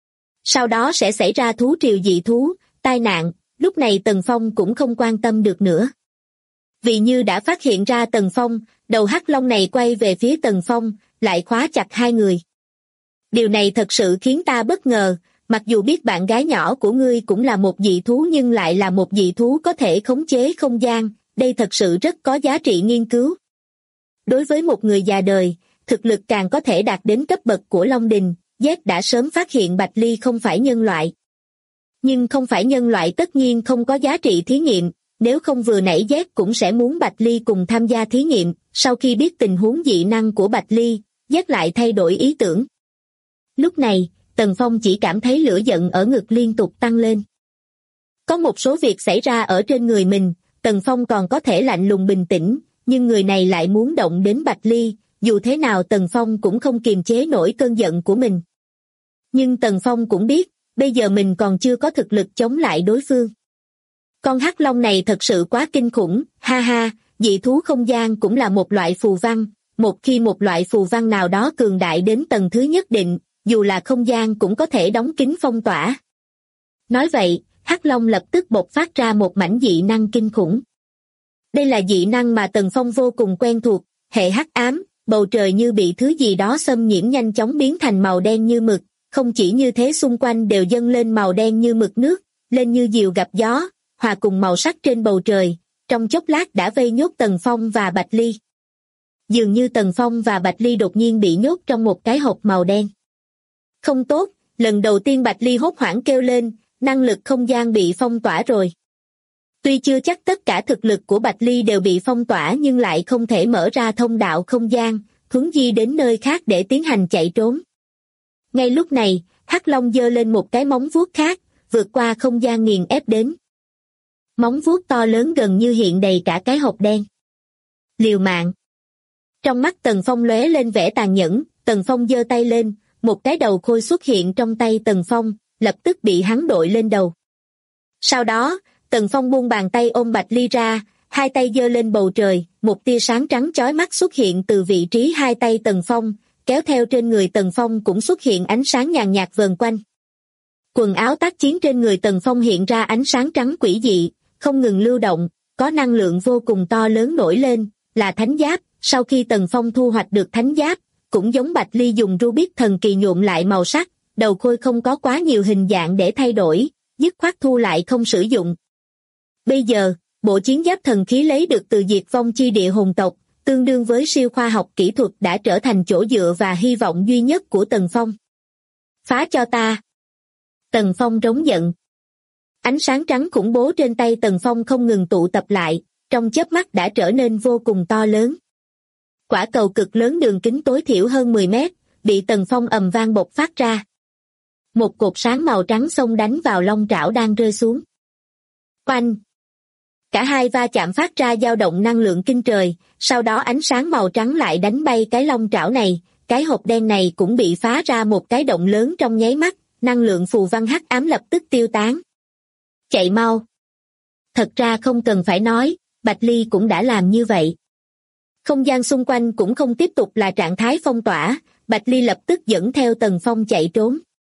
Sau đó sẽ xảy ra thú triều dị thú, tai nạn, lúc này Tần Phong cũng không quan tâm được nữa. Vì như đã phát hiện ra Tần Phong, đầu hắc long này quay về phía Tần Phong, lại khóa chặt hai người. Điều này thật sự khiến ta bất ngờ, mặc dù biết bạn gái nhỏ của ngươi cũng là một dị thú nhưng lại là một dị thú có thể khống chế không gian, đây thật sự rất có giá trị nghiên cứu. Đối với một người già đời, thực lực càng có thể đạt đến cấp bậc của Long Đình, Z đã sớm phát hiện Bạch Ly không phải nhân loại. Nhưng không phải nhân loại tất nhiên không có giá trị thí nghiệm, nếu không vừa nãy Z cũng sẽ muốn Bạch Ly cùng tham gia thí nghiệm, sau khi biết tình huống dị năng của Bạch Ly, Z lại thay đổi ý tưởng. Lúc này, Tần Phong chỉ cảm thấy lửa giận ở ngực liên tục tăng lên. Có một số việc xảy ra ở trên người mình, Tần Phong còn có thể lạnh lùng bình tĩnh, nhưng người này lại muốn động đến Bạch Ly, dù thế nào Tần Phong cũng không kiềm chế nổi cơn giận của mình. Nhưng Tần Phong cũng biết, bây giờ mình còn chưa có thực lực chống lại đối phương. Con hắc long này thật sự quá kinh khủng, ha ha, dị thú không gian cũng là một loại phù văn, một khi một loại phù văn nào đó cường đại đến tầng thứ nhất định, dù là không gian cũng có thể đóng kín phong tỏa. Nói vậy, hắc long lập tức bộc phát ra một mảnh dị năng kinh khủng. Đây là dị năng mà Tần Phong vô cùng quen thuộc, hệ hắc ám, bầu trời như bị thứ gì đó xâm nhiễm nhanh chóng biến thành màu đen như mực, không chỉ như thế xung quanh đều dâng lên màu đen như mực nước, lên như diều gặp gió, hòa cùng màu sắc trên bầu trời, trong chốc lát đã vây nhốt Tần Phong và Bạch Ly. Dường như Tần Phong và Bạch Ly đột nhiên bị nhốt trong một cái hộp màu đen. Không tốt, lần đầu tiên Bạch Ly hốt hoảng kêu lên, năng lực không gian bị phong tỏa rồi. Tuy chưa chắc tất cả thực lực của Bạch Ly đều bị phong tỏa nhưng lại không thể mở ra thông đạo không gian, thuấn di đến nơi khác để tiến hành chạy trốn. Ngay lúc này, hắc long giơ lên một cái móng vuốt khác, vượt qua không gian nghiền ép đến. Móng vuốt to lớn gần như hiện đầy cả cái hộp đen. Liều mạng. Trong mắt Tần Phong lóe lên vẻ tàn nhẫn, Tần Phong giơ tay lên, một cái đầu khôi xuất hiện trong tay Tần Phong, lập tức bị hắn đội lên đầu. Sau đó, Tần Phong buông bàn tay ôm Bạch Ly ra, hai tay giơ lên bầu trời, một tia sáng trắng chói mắt xuất hiện từ vị trí hai tay Tần Phong, kéo theo trên người Tần Phong cũng xuất hiện ánh sáng nhàn nhạt vờn quanh. Quần áo tác chiến trên người Tần Phong hiện ra ánh sáng trắng quỷ dị, không ngừng lưu động, có năng lượng vô cùng to lớn nổi lên, là thánh giáp. Sau khi Tần Phong thu hoạch được thánh giáp, cũng giống Bạch Ly dùng Rubik thần kỳ nhuộm lại màu sắc, đầu khôi không có quá nhiều hình dạng để thay đổi, dứt khoát thu lại không sử dụng. Bây giờ, bộ chiến giáp thần khí lấy được từ diệt vong chi địa hồn tộc, tương đương với siêu khoa học kỹ thuật đã trở thành chỗ dựa và hy vọng duy nhất của Tần Phong. Phá cho ta! Tần Phong rống giận. Ánh sáng trắng khủng bố trên tay Tần Phong không ngừng tụ tập lại, trong chớp mắt đã trở nên vô cùng to lớn. Quả cầu cực lớn đường kính tối thiểu hơn 10 mét, bị Tần Phong ầm vang bộc phát ra. Một cột sáng màu trắng xông đánh vào long trảo đang rơi xuống. Oanh! Cả hai va chạm phát ra dao động năng lượng kinh trời, sau đó ánh sáng màu trắng lại đánh bay cái long trảo này, cái hộp đen này cũng bị phá ra một cái động lớn trong nháy mắt, năng lượng phù văn hắc ám lập tức tiêu tán. Chạy mau! Thật ra không cần phải nói, Bạch Ly cũng đã làm như vậy. Không gian xung quanh cũng không tiếp tục là trạng thái phong tỏa, Bạch Ly lập tức dẫn theo Tần Phong chạy trốn.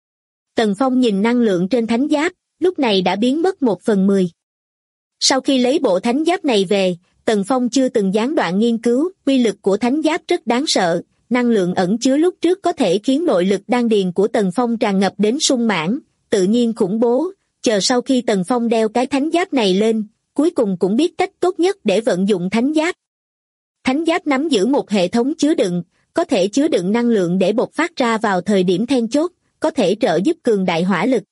Tần Phong nhìn năng lượng trên thánh giáp, lúc này đã biến mất 1/10. Sau khi lấy bộ thánh giáp này về, Tần Phong chưa từng gián đoạn nghiên cứu, uy lực của thánh giáp rất đáng sợ, năng lượng ẩn chứa lúc trước có thể khiến nội lực đan điền của Tần Phong tràn ngập đến sung mãn, tự nhiên khủng bố, chờ sau khi Tần Phong đeo cái thánh giáp này lên, cuối cùng cũng biết cách tốt nhất để vận dụng thánh giáp. Thánh giáp nắm giữ một hệ thống chứa đựng, có thể chứa đựng năng lượng để bộc phát ra vào thời điểm then chốt, có thể trợ giúp cường đại hỏa lực.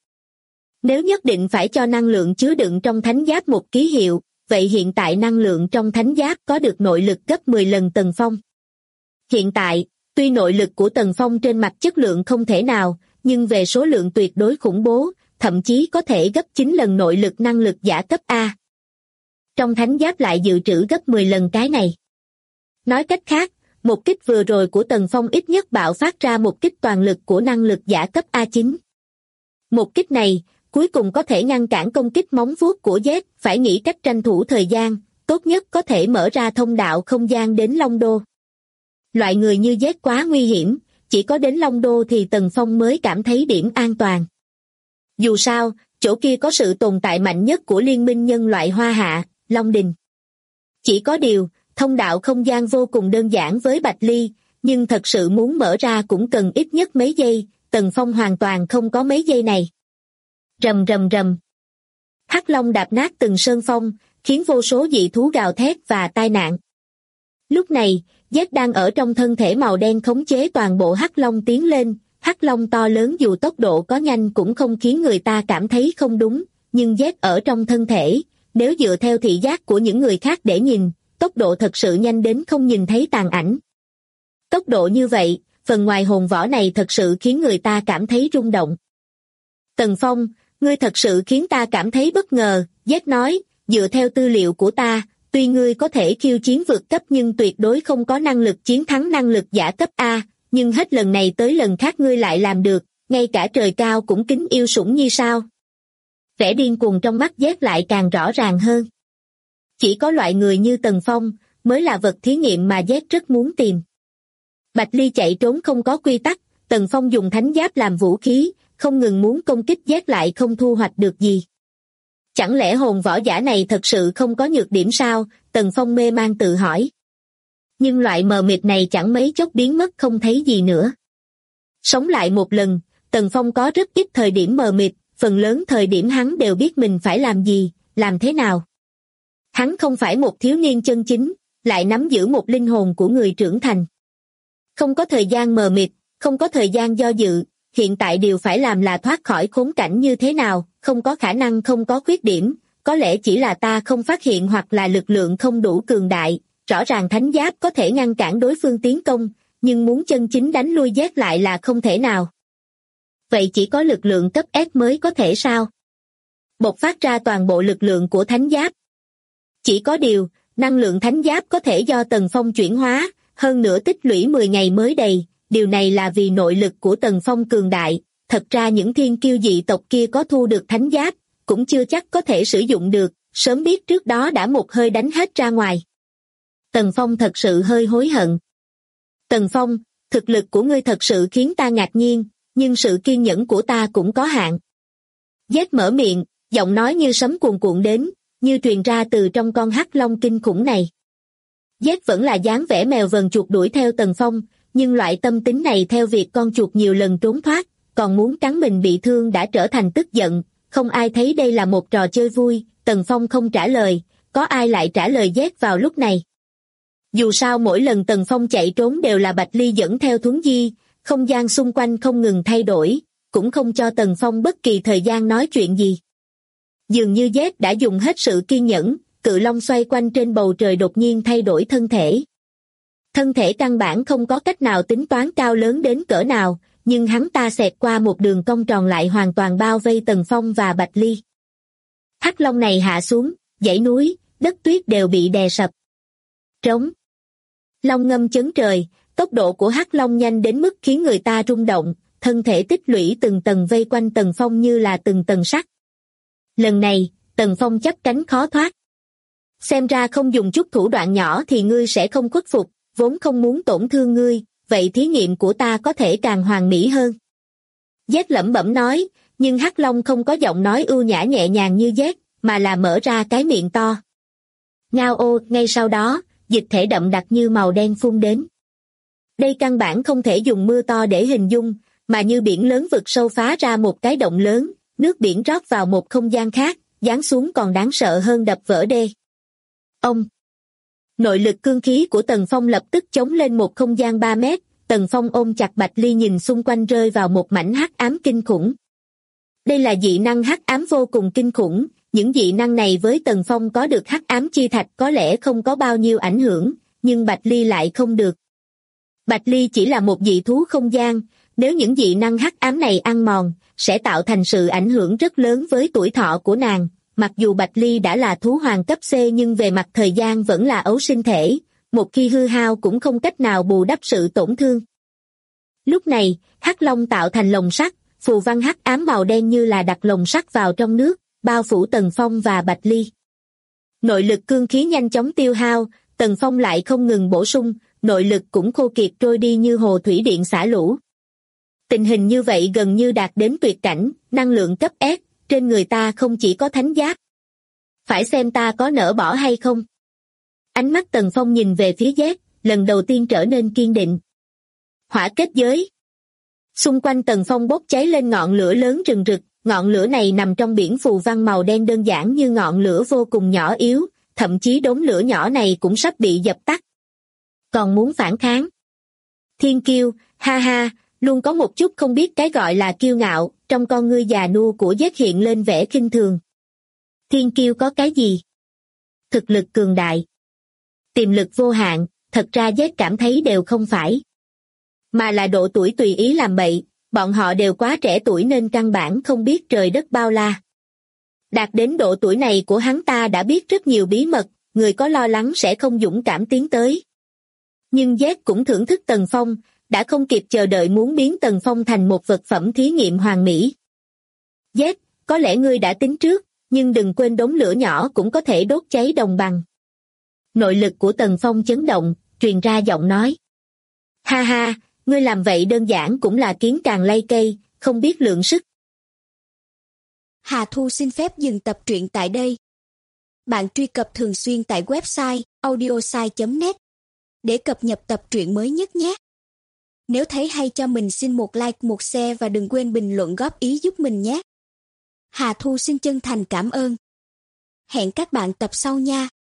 Nếu nhất định phải cho năng lượng chứa đựng trong thánh giáp một ký hiệu, vậy hiện tại năng lượng trong thánh giáp có được nội lực gấp 10 lần Tần Phong. Hiện tại, tuy nội lực của Tần Phong trên mặt chất lượng không thể nào, nhưng về số lượng tuyệt đối khủng bố, thậm chí có thể gấp 9 lần nội lực năng lực giả cấp A. Trong thánh giáp lại dự trữ gấp 10 lần cái này. Nói cách khác, một kích vừa rồi của Tần Phong ít nhất bạo phát ra một kích toàn lực của năng lực giả cấp A9. Một kích này, cuối cùng có thể ngăn cản công kích móng vuốt của Z, phải nghĩ cách tranh thủ thời gian, tốt nhất có thể mở ra thông đạo không gian đến Long Đô. Loại người như Z quá nguy hiểm, chỉ có đến Long Đô thì Tần Phong mới cảm thấy điểm an toàn. Dù sao, chỗ kia có sự tồn tại mạnh nhất của liên minh nhân loại Hoa Hạ, Long Đình. Chỉ có điều, thông đạo không gian vô cùng đơn giản với Bạch Ly, nhưng thật sự muốn mở ra cũng cần ít nhất mấy giây, Tần Phong hoàn toàn không có mấy giây này. Rầm rầm rầm. Hắc Long đạp nát từng sơn phong, khiến vô số dị thú gào thét và tai nạn. Lúc này, Z đang ở trong thân thể màu đen khống chế toàn bộ Hắc Long tiến lên, Hắc Long to lớn dù tốc độ có nhanh cũng không khiến người ta cảm thấy không đúng, nhưng Z ở trong thân thể, nếu dựa theo thị giác của những người khác để nhìn, tốc độ thật sự nhanh đến không nhìn thấy tàn ảnh. Tốc độ như vậy, phần ngoài hồn võ này thật sự khiến người ta cảm thấy rung động. Tần Phong, ngươi thật sự khiến ta cảm thấy bất ngờ, Z nói, dựa theo tư liệu của ta, tuy ngươi có thể khiêu chiến vượt cấp nhưng tuyệt đối không có năng lực chiến thắng năng lực giả cấp A, nhưng hết lần này tới lần khác ngươi lại làm được, ngay cả trời cao cũng kính yêu sủng như sao. Vẻ điên cuồng trong mắt Z lại càng rõ ràng hơn. Chỉ có loại người như Tần Phong mới là vật thí nghiệm mà Z rất muốn tìm. Bạch Ly chạy trốn không có quy tắc, Tần Phong dùng thánh giáp làm vũ khí, không ngừng muốn công kích Z lại không thu hoạch được gì. Chẳng lẽ hồn võ giả này thật sự không có nhược điểm sao? Tần Phong mê man tự hỏi. Nhưng loại mờ mịt này chẳng mấy chốc biến mất không thấy gì nữa. Sống lại một lần, Tần Phong có rất ít thời điểm mờ mịt, phần lớn thời điểm hắn đều biết mình phải làm gì, làm thế nào. Hắn không phải một thiếu niên chân chính, lại nắm giữ một linh hồn của người trưởng thành. Không có thời gian mờ mịt, không có thời gian do dự, hiện tại điều phải làm là thoát khỏi khốn cảnh như thế nào, không có khả năng không có khuyết điểm, có lẽ chỉ là ta không phát hiện hoặc là lực lượng không đủ cường đại, rõ ràng thánh giáp có thể ngăn cản đối phương tiến công, nhưng muốn chân chính đánh lui Z lại là không thể nào. Vậy chỉ có lực lượng cấp S mới có thể sao? Bộc phát ra toàn bộ lực lượng của thánh giáp. Chỉ có điều, năng lượng thánh giáp có thể do Tần Phong chuyển hóa, hơn nữa tích lũy 10 ngày mới đầy, điều này là vì nội lực của Tần Phong cường đại, thật ra những thiên kiêu dị tộc kia có thu được thánh giáp, cũng chưa chắc có thể sử dụng được, sớm biết trước đó đã một hơi đánh hết ra ngoài. Tần Phong thật sự hơi hối hận. Tần Phong, thực lực của ngươi thật sự khiến ta ngạc nhiên, nhưng sự kiên nhẫn của ta cũng có hạn. Z mở miệng, giọng nói như sấm cuồn cuộn đến, như truyền ra từ trong con hắc long kinh khủng này. Z vẫn là dáng vẻ mèo vờn chuột đuổi theo Tần Phong, nhưng loại tâm tính này theo việc con chuột nhiều lần trốn thoát, còn muốn cắn mình bị thương đã trở thành tức giận, không ai thấy đây là một trò chơi vui. Tần Phong không trả lời, có ai lại trả lời Z vào lúc này. Dù sao mỗi lần Tần Phong chạy trốn đều là Bạch Ly dẫn theo Thuấn Di, không gian xung quanh không ngừng thay đổi, cũng không cho Tần Phong bất kỳ thời gian nói chuyện gì. Dường như Z đã dùng hết sự kiên nhẫn, cự long xoay quanh trên bầu trời đột nhiên thay đổi thân thể. Thân thể căn bản không có cách nào tính toán cao lớn đến cỡ nào, nhưng hắn ta xẹt qua một đường cong tròn lại hoàn toàn bao vây Tần Phong và Bạch Ly. Hắc long này hạ xuống, dãy núi, đất tuyết đều bị đè sập. Trống. Long ngâm chấn trời, tốc độ của hắc long nhanh đến mức khiến người ta rung động, thân thể tích lũy từng tầng vây quanh Tần Phong như là từng tầng sắt. Lần này, Tần Phong chắp cánh khó thoát. Xem ra không dùng chút thủ đoạn nhỏ thì ngươi sẽ không khuất phục, vốn không muốn tổn thương ngươi, vậy thí nghiệm của ta có thể càng hoàn mỹ hơn. Z lẩm bẩm nói, nhưng hắc long không có giọng nói ưu nhã nhẹ nhàng như Z, mà là mở ra cái miệng to. Ngao ô, ngay sau đó, dịch thể đậm đặc như màu đen phun đến. Đây căn bản không thể dùng mưa to để hình dung, mà như biển lớn vực sâu phá ra một cái động lớn, nước biển rót vào một không gian khác, giáng xuống còn đáng sợ hơn đập vỡ đê. Ông! Nội lực cương khí của Tần Phong lập tức chống lên một không gian 3 mét, Tần Phong ôm chặt Bạch Ly nhìn xung quanh rơi vào một mảnh hắc ám kinh khủng. Đây là dị năng hắc ám vô cùng kinh khủng, những dị năng này với Tần Phong có được hắc ám chi thạch có lẽ không có bao nhiêu ảnh hưởng, nhưng Bạch Ly lại không được. Bạch Ly chỉ là một dị thú không gian, nếu những dị năng hắc ám này ăn mòn, sẽ tạo thành sự ảnh hưởng rất lớn với tuổi thọ của nàng. Mặc dù Bạch Ly đã là thú hoàng cấp C nhưng về mặt thời gian vẫn là ấu sinh thể, một khi hư hao cũng không cách nào bù đắp sự tổn thương. Lúc này, hắc long tạo thành lồng sắt, phù văn hắc ám màu đen như là đặt lồng sắt vào trong nước, bao phủ Tần Phong và Bạch Ly. Nội lực cương khí nhanh chóng tiêu hao, Tần Phong lại không ngừng bổ sung, nội lực cũng khô kiệt trôi đi như hồ thủy điện xả lũ. Tình hình như vậy gần như đạt đến tuyệt cảnh, năng lượng cấp S, trên người ta không chỉ có thánh giáp. Phải xem ta có nỡ bỏ hay không. Ánh mắt Tần Phong nhìn về phía Z, lần đầu tiên trở nên kiên định. Hỏa kết giới. Xung quanh Tần Phong bốc cháy lên ngọn lửa lớn rừng rực, ngọn lửa này nằm trong biển phù văn màu đen đơn giản như ngọn lửa vô cùng nhỏ yếu, thậm chí đốm lửa nhỏ này cũng sắp bị dập tắt. Còn muốn phản kháng. Thiên kiêu, ha ha, luôn có một chút không biết cái gọi là kiêu ngạo, trong con ngươi già nua của Z hiện lên vẻ khinh thường. Thiên kiêu có cái gì? Thực lực cường đại. Tiềm lực vô hạn, thật ra Z cảm thấy đều không phải. Mà là độ tuổi tùy ý làm bậy, bọn họ đều quá trẻ tuổi nên căn bản không biết trời đất bao la. Đạt đến độ tuổi này của hắn ta đã biết rất nhiều bí mật, người có lo lắng sẽ không dũng cảm tiến tới. Nhưng Z cũng thưởng thức Tần Phong, đã không kịp chờ đợi muốn biến Tần Phong thành một vật phẩm thí nghiệm hoàn mỹ. Z, có lẽ ngươi đã tính trước, nhưng đừng quên đống lửa nhỏ cũng có thể đốt cháy đồng bằng. Nội lực của Tần Phong chấn động, truyền ra giọng nói. Ha ha, ngươi làm vậy đơn giản cũng là kiến càng lay cây, không biết lượng sức. Hà Thu xin phép dừng tập truyện tại đây. Bạn truy cập thường xuyên tại website audiosai.net để cập nhật tập truyện mới nhất nhé. Nếu thấy hay cho mình xin một like, một share và đừng quên bình luận góp ý giúp mình nhé. Hà Thu xin chân thành cảm ơn. Hẹn các bạn tập sau nha.